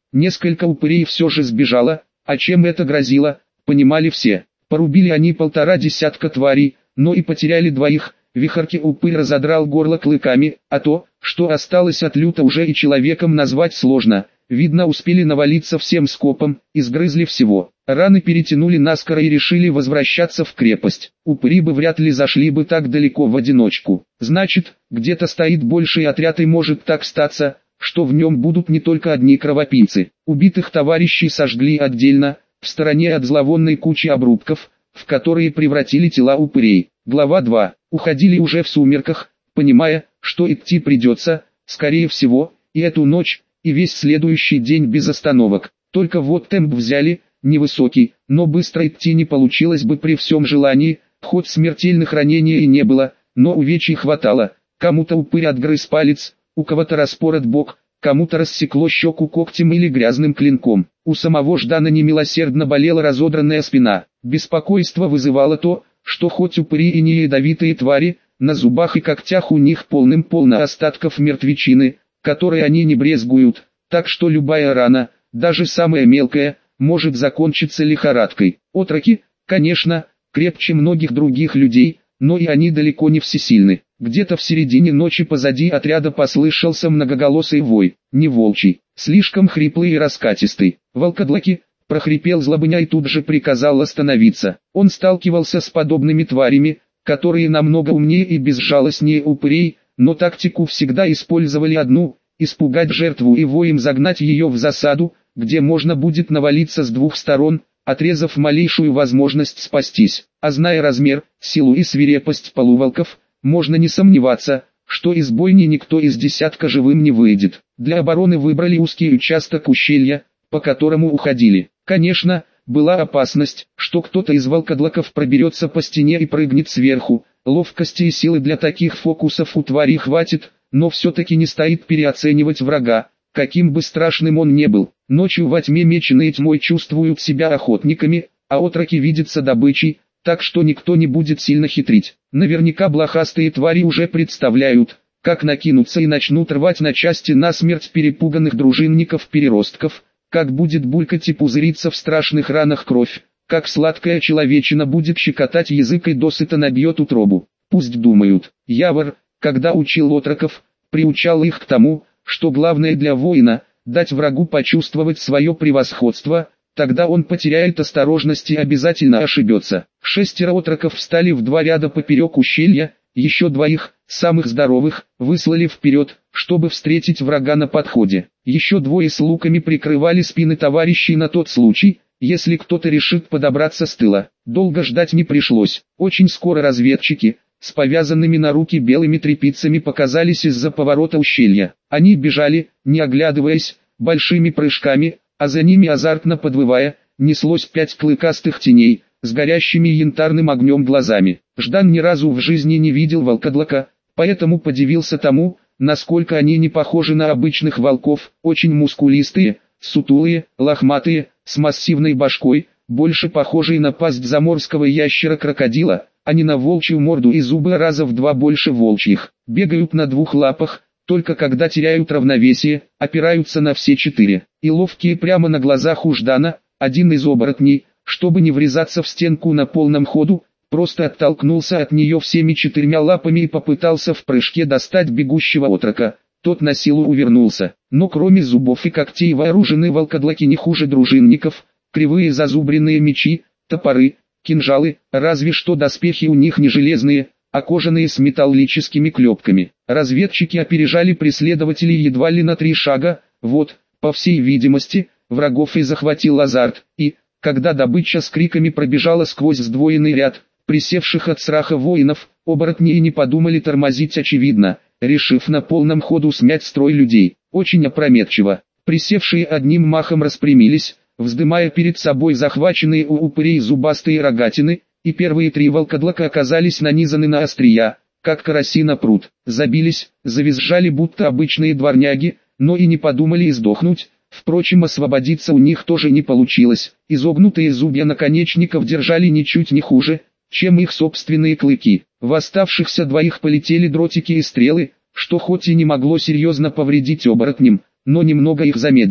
Несколько упырей все же сбежало, а чем это грозило, понимали все. Порубили они полтора десятка тварей, но и потеряли двоих. Вихорки упырь разодрал горло клыками, а то, что осталось от люта, уже и человеком назвать сложно. Видно, успели навалиться всем скопом, изгрызли всего. Раны перетянули наскоро и решили возвращаться в крепость. Упыри бы вряд ли зашли бы так далеко в одиночку. Значит, где-то стоит больший отряд, и может так статься, что в нем будут не только одни кровопийцы. Убитых товарищей сожгли отдельно, в стороне от зловонной кучи обрубков, в которые превратили тела упырей. Глава два. Уходили уже в сумерках, понимая, что идти придется, скорее всего, и эту ночь, и весь следующий день без остановок. Только вот темп взяли, невысокий, но быстро идти не получилось бы при всем желании, хоть смертельных ранений и не было, но увечий хватало. Кому-то упырь отгрыз палец, у кого-то распорот бок, кому-то рассекло щеку когтем или грязным клинком. У самого Ждана немилосердно болела разодранная спина. Беспокойство вызывало то, что хоть упыри и не ядовитые твари, на зубах и когтях у них полным-полно остатков мертвечины, которой они не брезгуют, так что любая рана, даже самая мелкая, может закончиться лихорадкой. Отроки, конечно, крепче многих других людей, но и они далеко не всесильны. Где-то в середине ночи позади отряда послышался многоголосый вой, не волчий, слишком хриплый и раскатистый. «Волкодлаки!» — прохрипел Злобыня и тут же приказал остановиться. Он сталкивался с подобными тварями, которые намного умнее и безжалостнее упырей, но тактику всегда использовали одну — испугать жертву и воем загнать ее в засаду, где можно будет навалиться с двух сторон, отрезав малейшую возможность спастись. А зная размер, силу и свирепость полуволков, можно не сомневаться, что из бойни никто из десятка живым не выйдет. Для обороны выбрали узкий участок ущелья, по которому уходили. Конечно, была опасность, что кто-то из волкодлаков проберется по стене и прыгнет сверху. Ловкости и силы для таких фокусов у твари хватит, но все-таки не стоит переоценивать врага, каким бы страшным он не был. Ночью во тьме меченые тьмой чувствуют себя охотниками, а отроки видятся добычей, так что никто не будет сильно хитрить. Наверняка блохастые твари уже представляют, как накинутся и начнут рвать на части насмерть перепуганных дружинников-переростков, как будет булькать и пузыриться в страшных ранах кровь, как сладкая человечина будет щекотать язык и досыта набьет утробу. Пусть думают. Явор, когда учил отроков, приучал их к тому, что главное для воина – дать врагу почувствовать свое превосходство, тогда он потеряет осторожность и обязательно ошибется. Шестеро отроков встали в два ряда поперек ущелья, еще двоих, самых здоровых, выслали вперед, чтобы встретить врага на подходе. Еще двое с луками прикрывали спины товарищей на тот случай, если кто-то решит подобраться с тыла. Долго ждать не пришлось. Очень скоро разведчики, с повязанными на руки белыми тряпицами, показались из-за поворота ущелья. Они бежали, не оглядываясь, большими прыжками, а за ними, азартно подвывая, неслось пять клыкастых теней, с горящими янтарным огнем глазами. Ждан ни разу в жизни не видел волкодлака, поэтому подивился тому, насколько они не похожи на обычных волков, очень мускулистые, сутулые, лохматые, с массивной башкой, больше похожие на пасть заморского ящера-крокодила, а не на волчью морду и зубы раза в два больше волчьих. Бегают на двух лапах, только когда теряют равновесие, опираются на все четыре. И ловкие прямо на глазах у Ждана, один из оборотней, чтобы не врезаться в стенку на полном ходу, просто оттолкнулся от нее всеми четырьмя лапами и попытался в прыжке достать бегущего отрока. Тот на силу увернулся, но кроме зубов и когтей вооружены волкодлаки не хуже дружинников, кривые зазубренные мечи, топоры, кинжалы, разве что доспехи у них не железные, а кожаные с металлическими клепками. Разведчики опережали преследователей едва ли на три шага, вот, по всей видимости, врагов и захватил азарт, и, когда добыча с криками пробежала сквозь сдвоенный ряд, присевших от страха воинов, оборотни и не подумали тормозить очевидно, решив на полном ходу смять строй людей. Очень опрометчиво. Присевшие одним махом распрямились, вздымая перед собой захваченные у упырей зубастые рогатины, и первые три волкодлака оказались нанизаны на острия, как караси на пруд. Забились, завизжали будто обычные дворняги, но и не подумали издохнуть. Впрочем, освободиться у них тоже не получилось. Изогнутые зубья наконечников держали ничуть не хуже, чем их собственные клыки. В оставшихся двоих полетели дротики и стрелы, что хоть и не могло серьезно повредить оборотням, но немного их замедлило.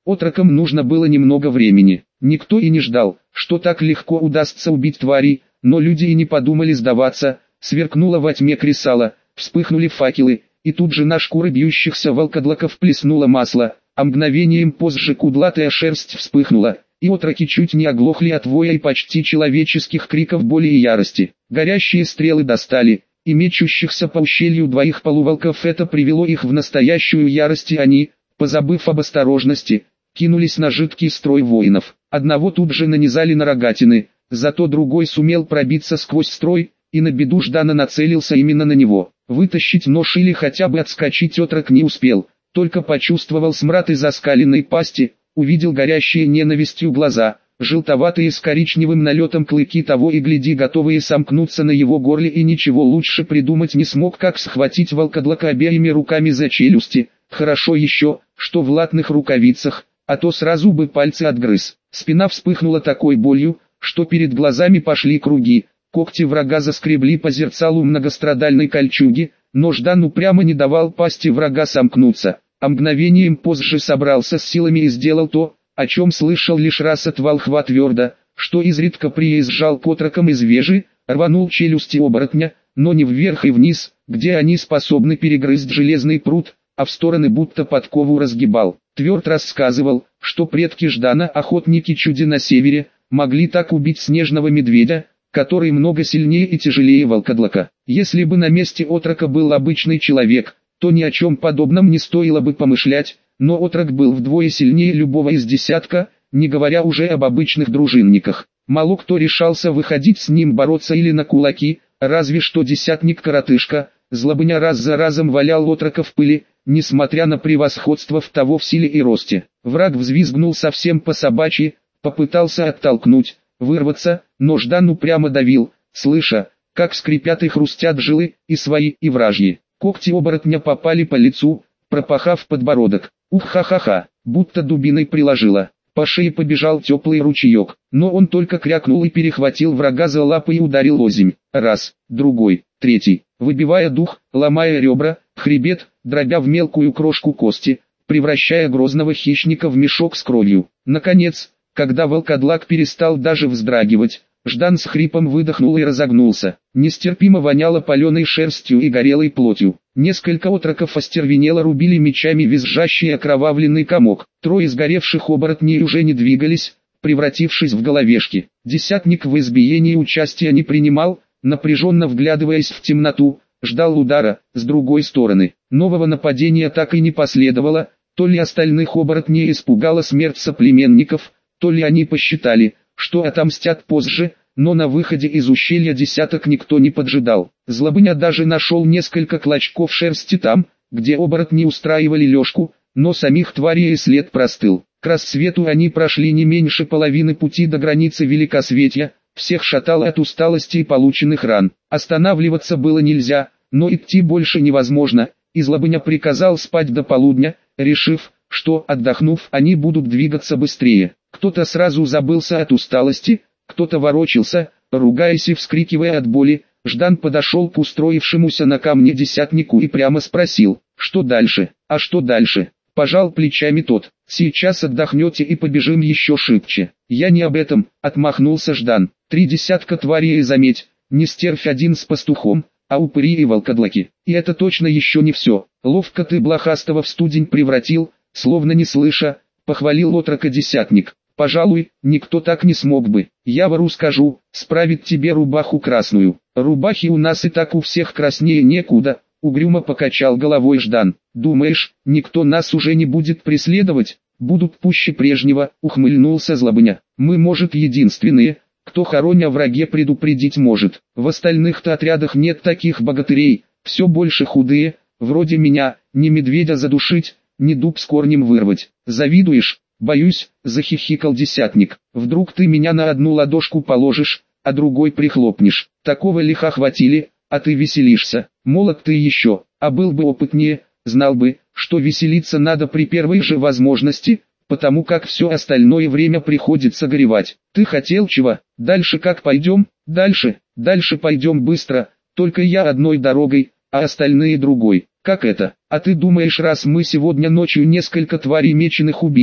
Отрокам нужно было немного времени. Никто и не ждал, что так легко удастся убить тварей, но люди и не подумали сдаваться. Сверкнуло во тьме кресало, вспыхнули факелы, и тут же на шкуры бьющихся волкодлаков плеснуло масло, а мгновением позже кудлатая шерсть вспыхнула, и отроки чуть не оглохли от воя и почти человеческих криков боли и ярости. Горящие стрелы достали, и мечущихся по ущелью двоих полуволков это привело их в настоящую ярость, и они, позабыв об осторожности, кинулись на жидкий строй воинов. Одного тут же нанизали на рогатины, зато другой сумел пробиться сквозь строй, и на беду Ждана нацелился именно на него. Вытащить нож или хотя бы отскочить отрок не успел, только почувствовал смрад из оскаленной пасти, увидел горящие ненавистью глаза, желтоватые с коричневым налетом клыки, того и гляди готовые сомкнуться на его горле, и ничего лучше придумать не смог, как схватить волкодлака обеими руками за челюсти. Хорошо еще, что в латных рукавицах, а то сразу бы пальцы отгрыз. Спина вспыхнула такой болью, что перед глазами пошли круги, когти врага заскребли по зерцалу многострадальной кольчуги, но Ждан упрямо не давал пасти врага сомкнуться, а мгновением позже собрался с силами и сделал то, о чем слышал лишь раз от волхва твердо, что изредка приезжал к отрокам из вежи, рванул челюсти оборотня, но не вверх и вниз, где они способны перегрызть железный прут, а в стороны будто подкову разгибал. Тверд рассказывал, что предки Ждана, охотники чуди на севере, могли так убить снежного медведя, который много сильнее и тяжелее волкодлака. Если бы на месте отрока был обычный человек, то ни о чем подобном не стоило бы помышлять, но отрок был вдвое сильнее любого из десятка, не говоря уже об обычных дружинниках. Мало кто решался выходить с ним бороться или на кулаки, разве что десятник-коротышка. Злобыня раз за разом валял отрока в пыли, несмотря на превосходство в того в силе и росте. Враг взвизгнул совсем по-собачьи, попытался оттолкнуть, вырваться, но Ждан упрямо давил, слыша, как скрипят и хрустят жилы, и свои, и вражьи. Когти оборотня попали по лицу, пропахав подбородок. Ух-ха-ха-ха, будто дубиной приложила. По шее побежал теплый ручеек, но он только крякнул и перехватил врага за лапы и ударил озимь. Раз, другой, третий, выбивая дух, ломая ребра, хребет, дробя в мелкую крошку кости, превращая грозного хищника в мешок с кровью. Наконец, когда волкодлак перестал даже вздрагивать, Ждан с хрипом выдохнул и разогнулся. Нестерпимо воняло паленой шерстью и горелой плотью. Несколько отроков остервенело рубили мечами визжащий окровавленный комок. Трое сгоревших оборотней уже не двигались, превратившись в головешки. Десятник в избиении участия не принимал, напряженно вглядываясь в темноту, ждал удара. С другой стороны, нового нападения так и не последовало, то ли остальных оборотней испугала смерть соплеменников, то ли они посчитали, что отомстят позже, но на выходе из ущелья десяток никто не поджидал. Злобыня даже нашел несколько клочков шерсти там, где оборотни устраивали лёжку, но самих тварей и след простыл. К рассвету они прошли не меньше половины пути до границы Великосветья, всех шатало от усталости и полученных ран. Останавливаться было нельзя, но идти больше невозможно, и Злобыня приказал спать до полудня, решив, что, отдохнув, они будут двигаться быстрее. Кто-то сразу забылся от усталости, кто-то ворочался, ругаясь и вскрикивая от боли. Ждан подошел к устроившемуся на камне десятнику и прямо спросил, что дальше, а что дальше? Пожал плечами тот, сейчас отдохнете и побежим еще шибче. Я не об этом, отмахнулся Ждан. Три десятка тварей и заметь, не стервь один с пастухом, а упыри и волкодлаки. И это точно еще не все. Ловко ты блохастого в студень превратил, словно не слыша, похвалил отрока десятник. Пожалуй, никто так не смог бы. Я вору скажу, справить тебе рубаху красную. Рубахи у нас и так у всех краснее некуда, угрюмо покачал головой Ждан. Думаешь, никто нас уже не будет преследовать? Будут пуще прежнего, ухмыльнулся Злобыня. Мы, может, единственные, кто хороня враге предупредить может. В остальных-то отрядах нет таких богатырей, все больше худые, вроде меня, не медведя задушить, не дуб с корнем вырвать. Завидуешь? Боюсь, захихикал десятник. Вдруг ты меня на одну ладошку положишь, а другой прихлопнешь. Такого лиха хватили, а ты веселишься. Молод ты еще, а был бы опытнее, знал бы, что веселиться надо при первой же возможности, потому как все остальное время приходится горевать. Ты хотел чего? Дальше как пойдем? Дальше, дальше пойдем быстро, только я одной дорогой, а остальные другой. Как это? А ты думаешь, раз мы сегодня ночью несколько тварей меченых убили,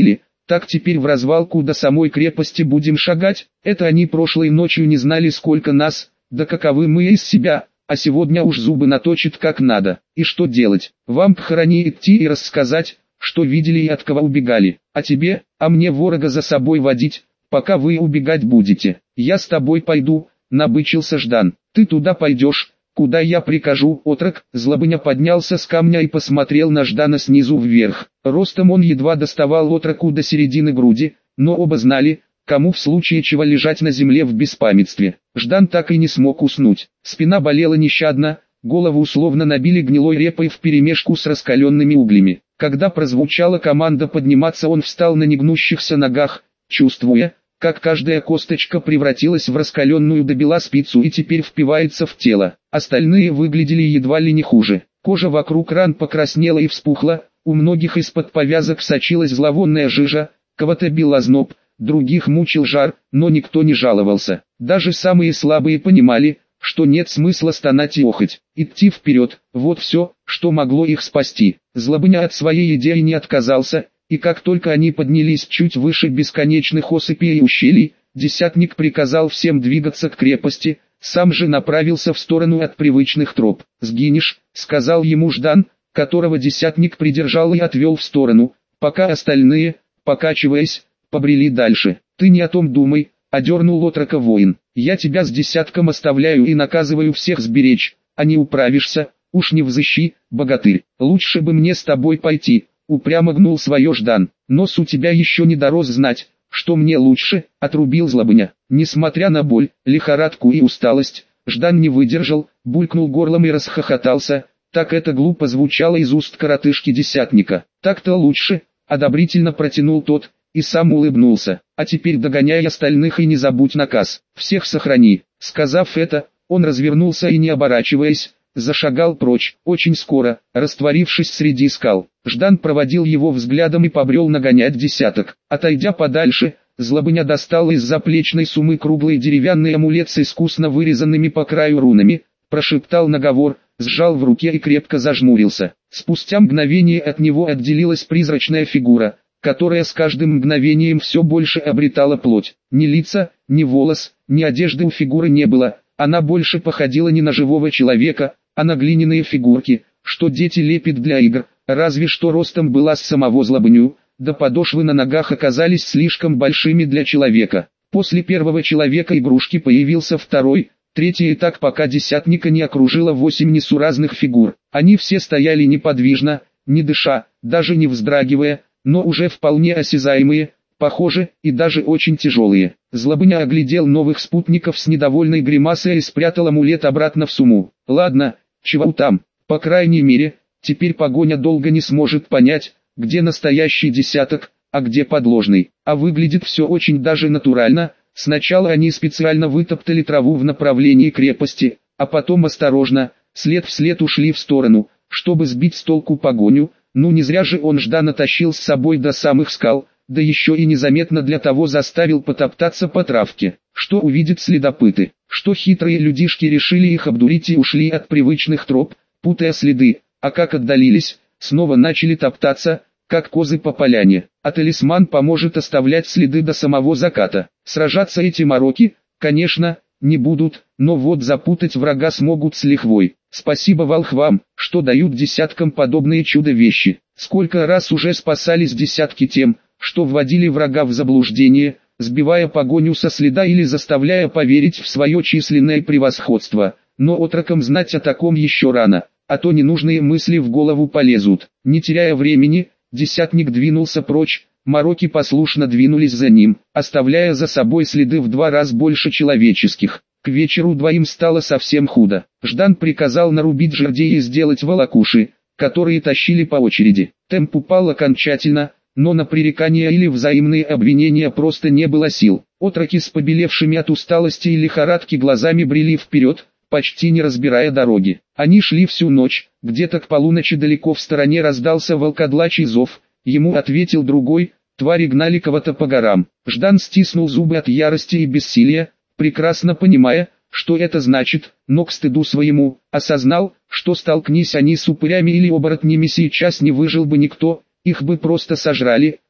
Так теперь в развалку до самой крепости будем шагать? Это они прошлой ночью не знали сколько нас, да каковы мы из себя, а сегодня уж зубы наточат как надо. И что делать? Вам к храни идти и рассказать, что видели и от кого убегали, а тебе, а мне ворога за собой водить, пока вы убегать будете. Я с тобой пойду, набычился Ждан. Ты туда пойдешь, куда я прикажу, отрок. Злобыня поднялся с камня и посмотрел на Ждана снизу вверх. Ростом он едва доставал отроку до середины груди, но оба знали, кому в случае чего лежать на земле в беспамятстве. Ждан так и не смог уснуть. Спина болела нещадно, голову условно набили гнилой репой вперемешку с раскаленными углями. Когда прозвучала команда подниматься, он встал на негнущихся ногах, чувствуя, как каждая косточка превратилась в раскаленную до бела спицу и теперь впивается в тело. Остальные выглядели едва ли не хуже. Кожа вокруг ран покраснела и вспухла, у многих из-под повязок сочилась зловонная жижа, кого-то бил озноб, других мучил жар, но никто не жаловался. Даже самые слабые понимали, что нет смысла стонать и охать. Идти вперед, вот все, что могло их спасти. Злобыня от своей идеи не отказался, и как только они поднялись чуть выше бесконечных осыпей и ущелий, десятник приказал всем двигаться к крепости, сам же направился в сторону от привычных троп. «Сгинешь», — сказал ему Ждан, которого десятник придержал и отвел в сторону, пока остальные, покачиваясь, побрели дальше. «Ты не о том думай», — одернул отрока воин. «Я тебя с десятком оставляю и наказываю всех сберечь, а не управишься, уж не взыщи, богатырь. Лучше бы мне с тобой пойти», — упрямо гнул свое Ждан. «Нос у тебя еще не дорос знать, что мне лучше», — отрубил Злобыня. Несмотря на боль, лихорадку и усталость, Ждан не выдержал, булькнул горлом и расхохотался. Так это глупо звучало из уст коротышки десятника. «Так-то лучше», — одобрительно протянул тот, и сам улыбнулся. «А теперь догоняй остальных и не забудь наказ. Всех сохрани». Сказав это, он развернулся и, не оборачиваясь, зашагал прочь. Очень скоро, растворившись среди скал, Ждан проводил его взглядом и побрел нагонять десяток. Отойдя подальше, Злобыня достал из заплечной сумы круглый деревянный амулет с искусно вырезанными по краю рунами, прошептал наговор, сжал в руке и крепко зажмурился. Спустя мгновение от него отделилась призрачная фигура, которая с каждым мгновением все больше обретала плоть. Ни лица, ни волос, ни одежды у фигуры не было, она больше походила не на живого человека, а на глиняные фигурки, что дети лепят для игр, разве что ростом была с самого Злобыню, да подошвы на ногах оказались слишком большими для человека. После первого человека игрушки появился второй, третий, и так пока десятника не окружило восемь несуразных фигур. Они все стояли неподвижно, не дыша, даже не вздрагивая, но уже вполне осязаемые, похоже, и даже очень тяжелые. Злобыня оглядел новых спутников с недовольной гримасой и спрятал амулет обратно в сумму. Ладно, чего там, по крайней мере, теперь погоня долго не сможет понять, где настоящий десяток, а где подложный. А выглядит все очень даже натурально. Сначала они специально вытоптали траву в направлении крепости, а потом осторожно, след в след ушли в сторону, чтобы сбить с толку погоню. Ну не зря же он Ждана тащил с собой до самых скал, да еще и незаметно для того заставил потоптаться по травке. Что увидят следопыты? Что хитрые людишки решили их обдурить и ушли от привычных троп, путая следы, а как отдалились, снова начали топтаться, как козы по поляне. А талисман поможет оставлять следы до самого заката. Сражаться эти мороки, конечно, не будут, но вот запутать врага смогут с лихвой. Спасибо волхвам, что дают десяткам подобные чудо-вещи. Сколько раз уже спасались десятки тем, что вводили врага в заблуждение, сбивая погоню со следа или заставляя поверить в свое численное превосходство. Но отрокам знать о таком еще рано, а то ненужные мысли в голову полезут. Не теряя времени, десятник двинулся прочь, мороки послушно двинулись за ним, оставляя за собой следы в два раза больше человеческих. К вечеру двоим стало совсем худо. Ждан приказал нарубить жердей и сделать волокуши, которые тащили по очереди. Темп упал окончательно, но на пререкания или взаимные обвинения просто не было сил. Отроки с побелевшими от усталости и лихорадки глазами брели вперед, почти не разбирая дороги. Они шли всю ночь, где-то к полуночи далеко в стороне раздался волкодлачий зов, ему ответил другой, твари гнали кого-то по горам. Ждан стиснул зубы от ярости и бессилия, прекрасно понимая, что это значит, но к стыду своему, осознал, что столкнись они с упырями или оборотнями сейчас не выжил бы никто, их бы просто сожрали,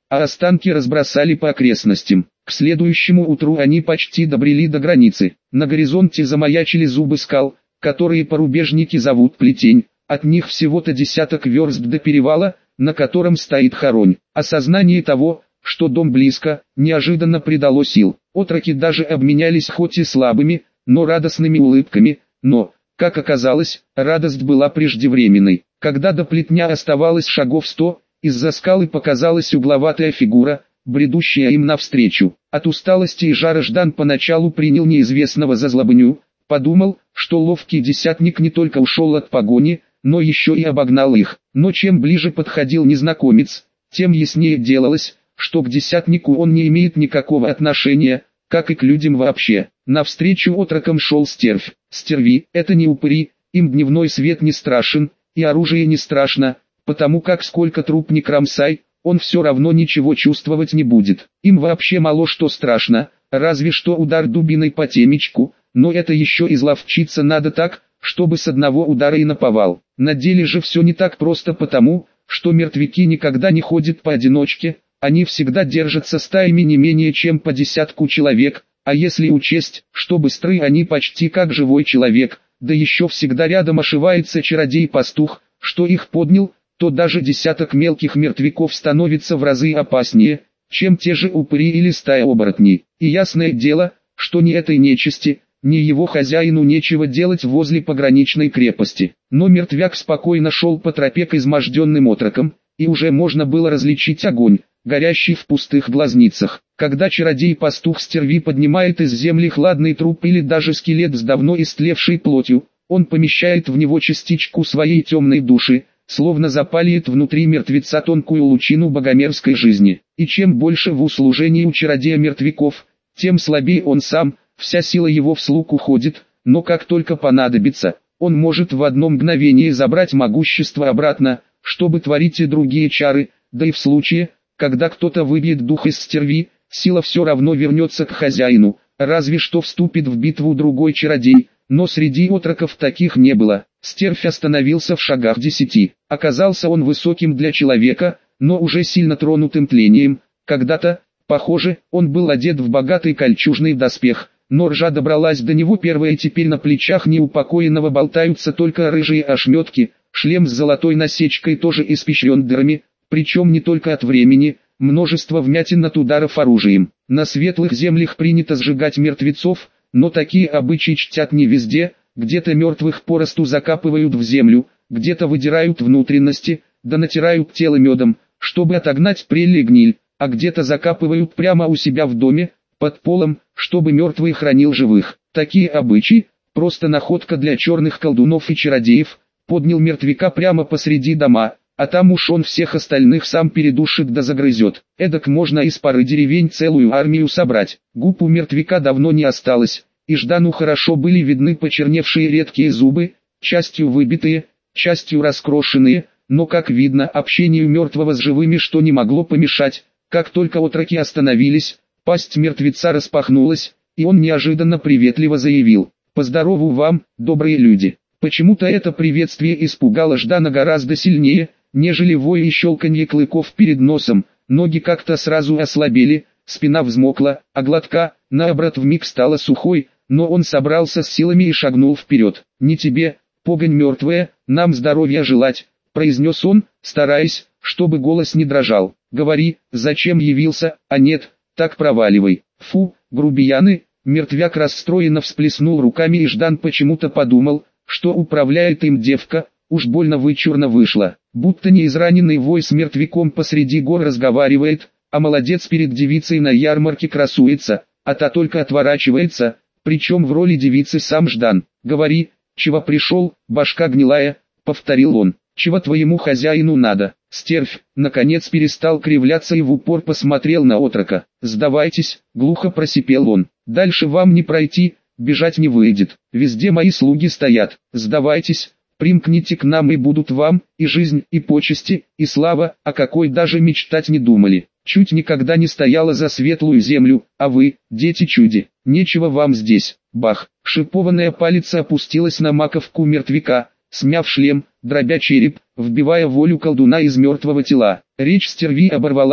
а останки разбросали по окрестностям. К следующему утру они почти добрели до границы. На горизонте замаячили зубы скал, которые порубежники зовут Плетень. От них всего-то десяток верст до перевала, на котором стоит Харонь. Осознание того, что дом близко, неожиданно придало сил. Отроки даже обменялись хоть и слабыми, но радостными улыбками, но, как оказалось, радость была преждевременной. Когда до Плетня оставалось шагов сто, из-за скалы показалась угловатая фигура, бредущая им навстречу. От усталости и жара Ждан поначалу принял неизвестного за злобню, подумал, что ловкий десятник не только ушел от погони, но еще и обогнал их. Но чем ближе подходил незнакомец, тем яснее делалось, что к десятнику он не имеет никакого отношения, как и к людям вообще. Навстречу отрокам шел стервь. Стерви – это не упыри, им дневной свет не страшен, и оружие не страшно, потому как сколько труп не кромсай, он все равно ничего чувствовать не будет. Им вообще мало что страшно, разве что удар дубиной по темечку, но это еще изловчиться надо так, чтобы с одного удара и наповал. На деле же все не так просто потому, что мертвяки никогда не ходят поодиночке, они всегда держатся стаями не менее чем по десятку человек, а если учесть, что быстры они почти как живой человек, да еще всегда рядом ошивается чародей-пастух, что их поднял, то даже десяток мелких мертвяков становится в разы опаснее, чем те же упыри или стая оборотней. И ясное дело, что ни этой нечисти, ни его хозяину нечего делать возле пограничной крепости. Но мертвяк спокойно шел по тропе к изможденным отрокам, и уже можно было различить огонь, горящий в пустых глазницах. Когда чародей-пастух стерви поднимает из земли хладный труп или даже скелет с давно истлевшей плотью, он помещает в него частичку своей темной души, словно запалит внутри мертвеца тонкую лучину богомерзкой жизни. И чем больше в услужении у чародея мертвяков, тем слабее он сам, вся сила его вслуг уходит, но как только понадобится, он может в одно мгновение забрать могущество обратно, чтобы творить и другие чары, да и в случае, когда кто-то выбьет дух из стерви, сила все равно вернется к хозяину, разве что вступит в битву другой чародей, но среди отроков таких не было. Стервь остановился в шагах десяти. Оказался он высоким для человека, но уже сильно тронутым тлением. Когда-то, похоже, он был одет в богатый кольчужный доспех, но ржа добралась до него первая, и теперь на плечах неупокоенного болтаются только рыжие ошметки. Шлем с золотой насечкой тоже испещрен дырами, причем не только от времени, множество вмятин от ударов оружием. На светлых землях принято сжигать мертвецов, но такие обычаи чтят не везде, где-то мертвых попросту закапывают в землю, где-то выдирают внутренности, да натирают тело медом, чтобы отогнать прелесть и гниль, а где-то закапывают прямо у себя в доме, под полом, чтобы мертвый хранил живых. Такие обычаи, просто находка для черных колдунов и чародеев. Поднял мертвяка прямо посреди дома, а там уж он всех остальных сам передушит да загрызет. Эдак можно из пары деревень целую армию собрать. Губ у мертвяка давно не осталось, и Ждану хорошо были видны почерневшие редкие зубы, частью выбитые, частью раскрошенные, но, как видно, общению мертвого с живыми что не могло помешать. Как только отроки остановились, пасть мертвеца распахнулась, и он неожиданно приветливо заявил: «Поздорову вам, добрые люди». Почему-то это приветствие испугало Ждана гораздо сильнее, нежели вой и щелканье клыков перед носом. Ноги как-то сразу ослабели, спина взмокла, а глотка, наоборот, вмиг стала сухой, но он собрался с силами и шагнул вперед. «Не тебе, погонь мертвая, нам здоровья желать», — произнес он, стараясь, чтобы голос не дрожал. «Говори, зачем явился, а нет, так проваливай». «Фу, грубияны», — мертвяк расстроенно всплеснул руками, и Ждан почему-то подумал, что управляет им девка, уж больно вычурно вышло. Будто не израненный вой с мертвяком посреди гор разговаривает, а молодец перед девицей на ярмарке красуется, а та только отворачивается, причем в роли девицы сам Ждан. «Говори, чего пришел, башка гнилая», — повторил он. «Чего твоему хозяину надо?» Стервь, наконец, перестал кривляться и в упор посмотрел на отрока. «Сдавайтесь», — глухо просипел он. «Дальше вам не пройти, бежать не выйдет. Везде мои слуги стоят. Сдавайтесь, примкните к нам, и будут вам и жизнь, и почести, и слава, о какой даже мечтать не думали. Чуть никогда не стояла за светлую землю, а вы, дети чуди, нечего вам здесь». Бах! Шипованная палица опустилась на маковку мертвяка, смяв шлем, дробя череп, вбивая волю колдуна из мертвого тела. Речь стерви оборвалась,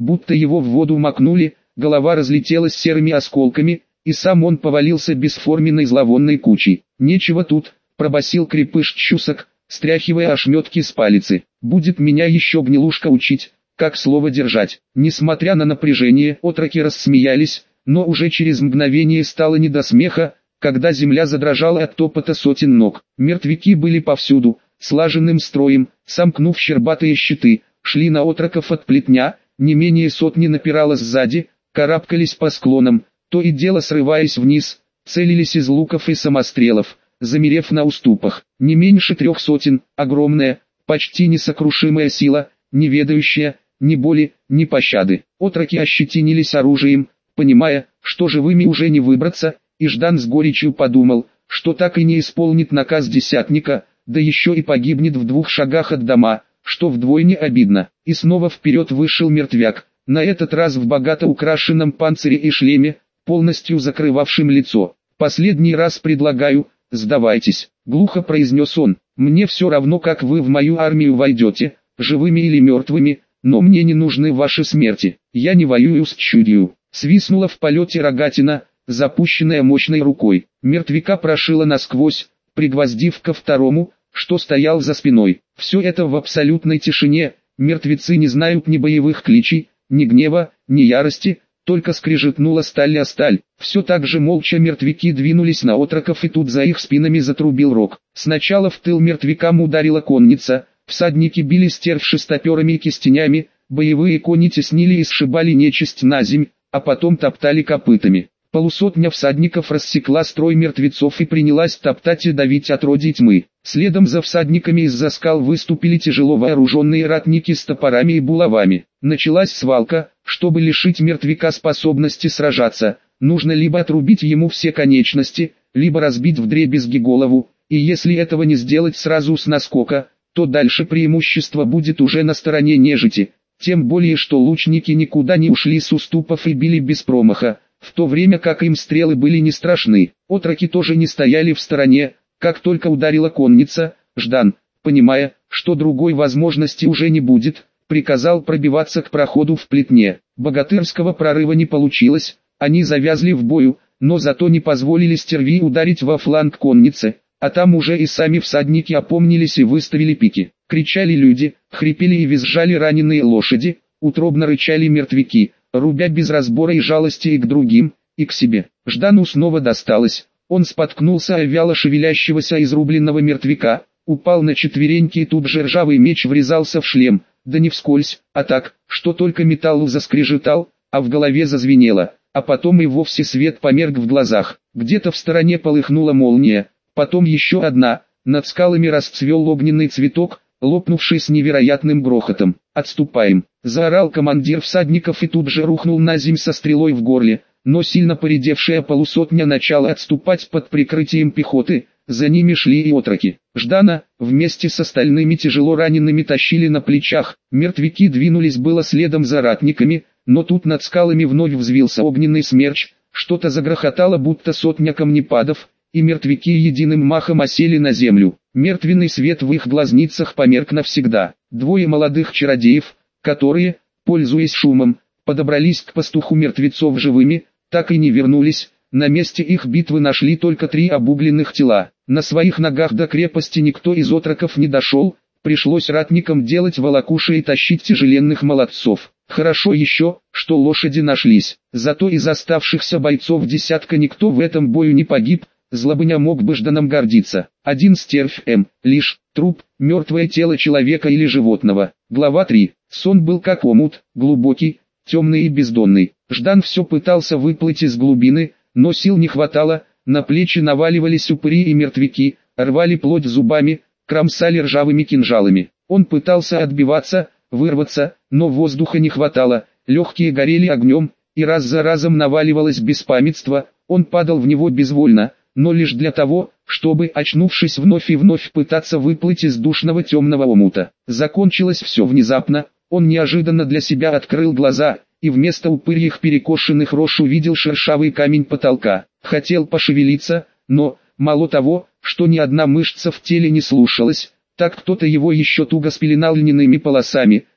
будто его в воду макнули, голова разлетелась серыми осколками, и сам он повалился бесформенной зловонной кучей. «Нечего тут», — пробасил крепыш Чусок, стряхивая ошметки с палицы. «Будет меня еще гнилушка учить, как слово держать». Несмотря на напряжение, отроки рассмеялись, но уже через мгновение стало не до смеха, когда земля задрожала от топота сотен ног. Мертвяки были повсюду, слаженным строем, сомкнув щербатые щиты, шли на отроков от плетня, не менее сотни напирало сзади, карабкались по склонам, то и дело срываясь вниз, целились из луков и самострелов, замерев на уступах. Не меньше трех сотен, огромная, почти несокрушимая сила, не ведающая ни боли, ни пощады. Отроки ощетинились оружием, понимая, что живыми уже не выбраться, и Ждан с горечью подумал, что так и не исполнит наказ десятника, да еще и погибнет в двух шагах от дома, что вдвойне обидно. И снова вперед вышел мертвяк, на этот раз в богато украшенном панцире и шлеме, полностью закрывавшим лицо. «Последний раз предлагаю, сдавайтесь», — глухо произнес он. «Мне все равно, как вы в мою армию войдете, живыми или мертвыми, но мне не нужны ваши смерти. Я не воюю с чудью». Свистнула в полете рогатина, запущенная мощной рукой. Мертвяка прошила насквозь, пригвоздив ко второму, что стоял за спиной. Все это в абсолютной тишине, мертвецы не знают ни боевых кличей, ни гнева, ни ярости, только скрежетнула сталь о сталь. Все так же молча мертвяки двинулись на отроков, и тут за их спинами затрубил рог. Сначала в тыл мертвякам ударила конница, всадники били стерв шестоперами и кистенями, боевые кони теснили и сшибали нечисть на земь, а потом топтали копытами. Полусотня всадников рассекла строй мертвецов и принялась топтать и давить отродье тьмы. Следом за всадниками из-за скал выступили тяжело вооруженные ратники с топорами и булавами. Началась свалка. Чтобы лишить мертвяка способности сражаться, нужно либо отрубить ему все конечности, либо разбить вдребезги голову, и если этого не сделать сразу с наскока, то дальше преимущество будет уже на стороне нежити. Тем более, что лучники никуда не ушли с уступов и били без промаха, в то время как им стрелы были не страшны. Отроки тоже не стояли в стороне. Как только ударила конница, Ждан, понимая, что другой возможности уже не будет, приказал пробиваться к проходу в плетне. Богатырского прорыва не получилось, они завязли в бою, но зато не позволили стерви ударить во фланг конницы, а там уже и сами всадники опомнились и выставили пики. Кричали люди, хрипели и визжали раненые лошади, утробно рычали мертвяки, рубя без разбора и жалости и к другим, и к себе. Ждану снова досталось, он споткнулся о вяло шевелящегося изрубленного мертвяка, упал на четвереньки, и тут же ржавый меч врезался в шлем, да не вскользь, а так, что только металл заскрежетал, а в голове зазвенело, а потом и вовсе свет померк в глазах. Где-то в стороне полыхнула молния, потом еще одна, над скалами расцвел огненный цветок, лопнувший с невероятным грохотом. «Отступаем!» — заорал командир всадников и тут же рухнул на земь со стрелой в горле, но сильно поредевшая полусотня начала отступать под прикрытием пехоты, за ними шли и отроки. Ждана, вместе с остальными тяжело ранеными тащили на плечах, мертвяки двинулись было следом за ратниками, но тут над скалами вновь взвился огненный смерч, что-то загрохотало, будто сотня камнепадов, и мертвяки единым махом осели на землю. Мертвенный свет в их глазницах померк навсегда. Двое молодых чародеев, которые, пользуясь шумом, подобрались к пастуху мертвецов живыми, так и не вернулись. На месте их битвы нашли только три обугленных тела. На своих ногах до крепости никто из отроков не дошел, пришлось ратникам делать волокуши и тащить тяжеленных молодцов. Хорошо еще, что лошади нашлись, зато из оставшихся бойцов десятка никто в этом бою не погиб. Злобыня мог бы Жданом гордиться. Один стервь М, лишь труп, мертвое тело человека или животного. Глава три. Сон был как омут, глубокий, темный и бездонный. Ждан все пытался выплыть из глубины, но сил не хватало, на плечи наваливались упыри и мертвяки, рвали плоть зубами, кромсали ржавыми кинжалами. Он пытался отбиваться, вырваться, но воздуха не хватало, легкие горели огнем, и раз за разом наваливалось беспамятство, он падал в него безвольно, но лишь для того, чтобы, очнувшись, вновь и вновь пытаться выплыть из душного темного омута. Закончилось все внезапно, он неожиданно для себя открыл глаза, и вместо упырьих перекошенных рож увидел шершавый камень потолка. Хотел пошевелиться, но, мало того, что ни одна мышца в теле не слушалась, так кто-то его еще туго спеленал льняными полосами,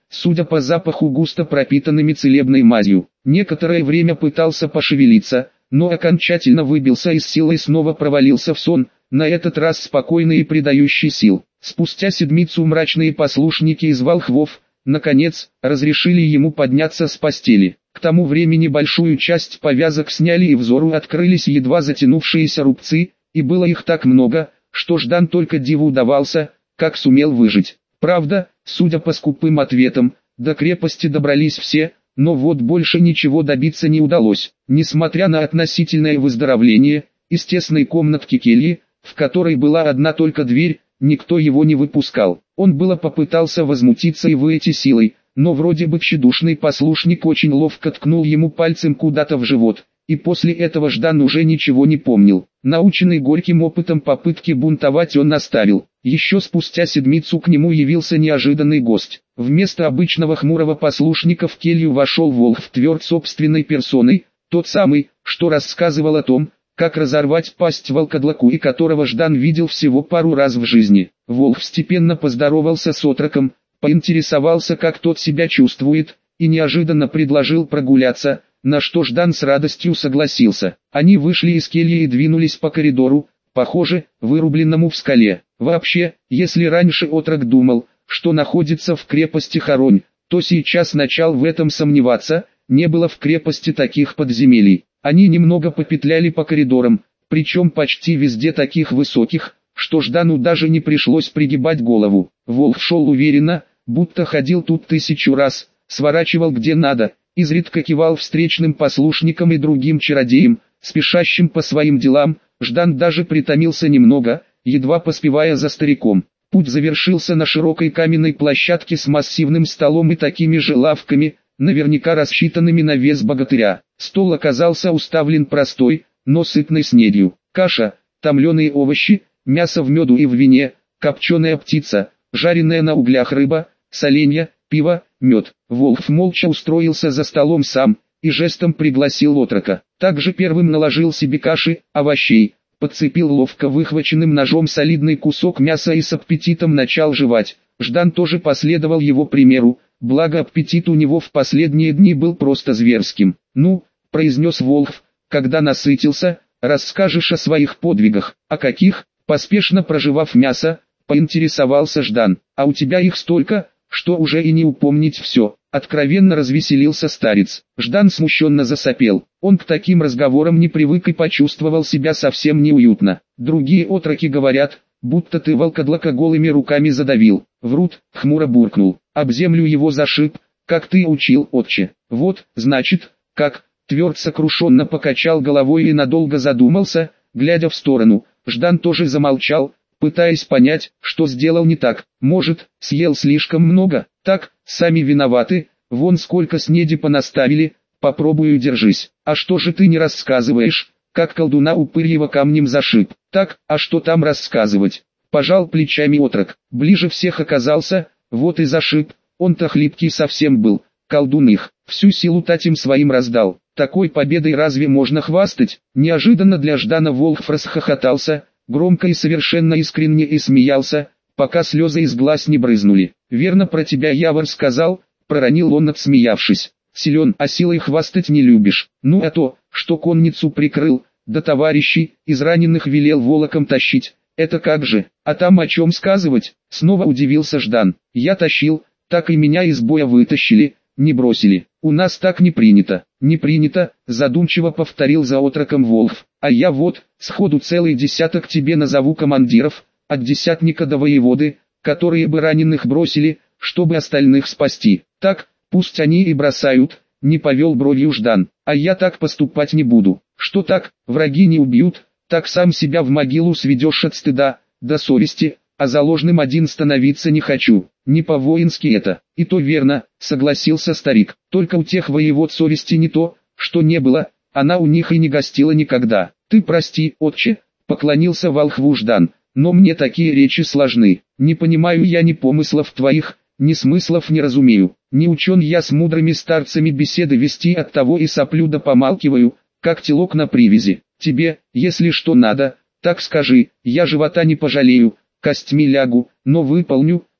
судя по запаху густо пропитанными целебной мазью. Некоторое время пытался пошевелиться, но окончательно выбился из сил и снова провалился в сон, на этот раз спокойный и придающий сил. Спустя седмицу мрачные послушники из волхвов, наконец, разрешили ему подняться с постели. К тому времени большую часть повязок сняли и взору открылись едва затянувшиеся рубцы, и было их так много, что Ждан только диву удавался, как сумел выжить. Правда, судя по скупым ответам, до крепости добрались все, но вот больше ничего добиться не удалось. Несмотря на относительное выздоровление, из тесной комнатки кельи, в которой была одна только дверь, никто его не выпускал. Он было попытался возмутиться и выйти силой, но вроде бы тщедушный послушник очень ловко ткнул ему пальцем куда-то в живот, и после этого Ждан уже ничего не помнил. Наученный горьким опытом попытки бунтовать он оставил. Еще спустя седмицу к нему явился неожиданный гость. Вместо обычного хмурого послушника в келью вошел Волхв Тверд собственной персоной, тот самый, что рассказывал о том, как разорвать пасть волкодлаку и которого Ждан видел всего пару раз в жизни. Волхв степенно поздоровался с отроком, поинтересовался, как тот себя чувствует, и неожиданно предложил прогуляться, на что Ждан с радостью согласился. Они вышли из кельи и двинулись по коридору, похоже, вырубленному в скале. Вообще, если раньше отрок думал, что находится в крепости Харонь, то сейчас начал в этом сомневаться, не было в крепости таких подземелий. Они немного попетляли по коридорам, причем почти везде таких высоких, что Ждану даже не пришлось пригибать голову. Волк шел уверенно, будто ходил тут тысячу раз, сворачивал где надо, изредка кивал встречным послушникам и другим чародеям, спешащим по своим делам. Ждан даже притомился немного, едва поспевая за стариком. Путь завершился на широкой каменной площадке с массивным столом и такими же лавками, наверняка рассчитанными на вес богатыря. Стол оказался уставлен простой, но сытной снедью. Каша, томленые овощи, мясо в меду и в вине, копченая птица, жареная на углях рыба, соленья, пиво, мед. Волхв молча устроился за столом сам и жестом пригласил отрока. Также первым наложил себе каши, овощей, подцепил ловко выхваченным ножом солидный кусок мяса и с аппетитом начал жевать. Ждан тоже последовал его примеру, благо аппетит у него в последние дни был просто зверским. «Ну», — произнес Волхв, когда насытился, — «расскажешь о своих подвигах». «О каких?» — поспешно прожевав мясо, поинтересовался Ждан. «А у тебя их столько, что уже и не упомнить все». Откровенно развеселился старец. Ждан смущенно засопел. Он к таким разговорам не привык и почувствовал себя совсем неуютно. «Другие отроки говорят, будто ты волкодлака голыми руками задавил». «Врут», — хмуро буркнул. «Об землю его зашиб, как ты учил, отче». «Вот, значит, как». Тверд сокрушенно покачал головой и надолго задумался, глядя в сторону. Ждан тоже замолчал, пытаясь понять, что сделал не так. Может, съел слишком много? Так, сами виноваты, вон сколько снеди понаставили, попробую держись. А что же ты не рассказываешь, как колдуна Упырьева камнем зашиб? Так, а что там рассказывать? Пожал плечами отрок. Ближе всех оказался, вот и зашиб, он-то хлипкий совсем был. Колдун их, всю силу татим своим раздал. Такой победой разве можно хвастать? Неожиданно для Ждана Волхв расхохотался, громко и совершенно искренне и смеялся, пока слезы из глаз не брызнули. «Верно про тебя Явор сказал», — проронил он, отсмеявшись. «Силен, а силой хвастать не любишь. Ну а то, что конницу прикрыл, да товарищей, из раненых велел волоком тащить. Это как же, а там о чем сказывать?» Снова удивился Ждан. «Я тащил, так и меня из боя вытащили, не бросили. У нас так не принято». «Не принято», — задумчиво повторил за отроком Волхв. «А я вот, сходу целый десяток тебе назову командиров, от десятника до воеводы, которые бы раненых бросили, чтобы остальных спасти. Так, пусть они и бросают», — не повел бровью Ждан. «А я так поступать не буду». «Что так, враги не убьют, так сам себя в могилу сведешь от стыда, до совести, а заложным один становиться не хочу. Не по-воински это». «И то верно», — согласился старик. «Только у тех воевод совести не то, что не было, она у них и не гостила никогда». «Ты прости, отче», — поклонился волхву Ждан, — «но мне такие речи сложны. Не понимаю я ни помыслов твоих, ни смыслов не разумею. Не учен я с мудрыми старцами беседы вести, оттого и соплю да помалкиваю, как телок на привязи. Тебе, если что надо, так скажи, я живота не пожалею, костьми лягу, но выполню,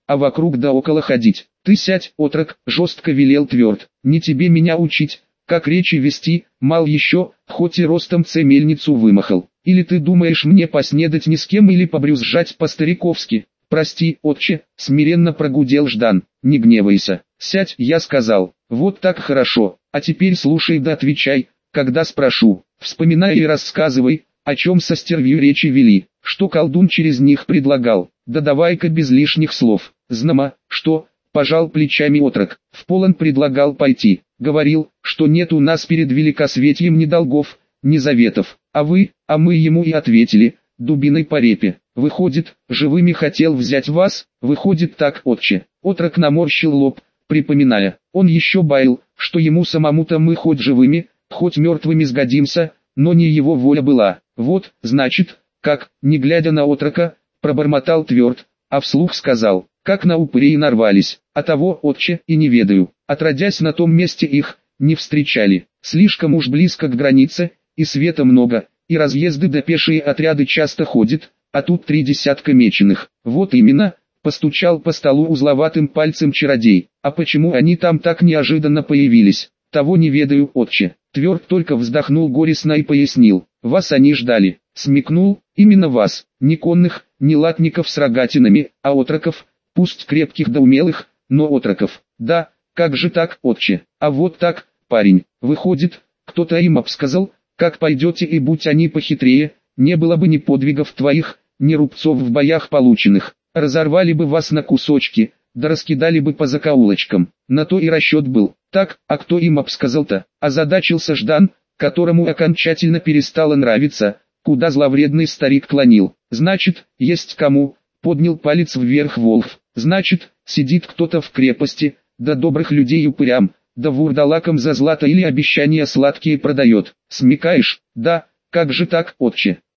а вокруг да около ходить. Ты сядь, отрок, жестко велел Тверд, не тебе меня учить, как речи вести, мал еще, хоть и ростом це мельницу вымахал. Или ты думаешь мне поснедать ни с кем или побрюзжать по-стариковски? Прости, отче, смиренно прогудел Ждан, не гневайся. Сядь, я сказал, вот так хорошо, а теперь слушай да отвечай, когда спрошу. Вспоминай и рассказывай, о чем со стервью речи вели, что колдун через них предлагал. Да давай-ка без лишних слов. Знамо, что, пожал плечами отрок, в полон предлагал пойти. Говорил, что нет у нас перед великосветием ни долгов, ни заветов. А вы, а мы ему и ответили, дубиной по репе. Выходит, живыми хотел взять вас, выходит так, отче. Отрок наморщил лоб, припоминая. Он еще баял, что ему самому-то мы хоть живыми, хоть мертвыми сгодимся, но не его воля была. Вот, значит, как, не глядя на отрока, пробормотал Тверд, а вслух сказал, как на упырей нарвались, а того, отче, и не ведаю. Отродясь на том месте их, не встречали, слишком уж близко к границе, и света много, и разъезды да пешие отряды часто ходят, а тут три десятка меченых. Вот именно, постучал по столу узловатым пальцем чародей. А почему они там так неожиданно появились? Того не ведаю, отче. Тверд только вздохнул горестно и пояснил. Вас они ждали. Смекнул, именно вас. Ни конных, ни латников с рогатинами, а отроков, пусть крепких да умелых, но отроков. Да, как же так, отче? А вот так, парень. Выходит, кто-то им обсказал, как пойдете, и будь они похитрее, не было бы ни подвигов твоих, ни рубцов в боях полученных. Разорвали бы вас на кусочки, да раскидали бы по закоулочкам. На то и расчет был. Так, а кто им обсказал-то? Озадачился Ждан, которому окончательно перестало нравиться, куда зловредный старик клонил. Значит, есть кому, поднял палец вверх Волхв. Значит, сидит кто-то в крепости, да добрых людей упырям, да вурдалакам за злато или обещания сладкие продает. Смекаешь? Да, как же так, отче?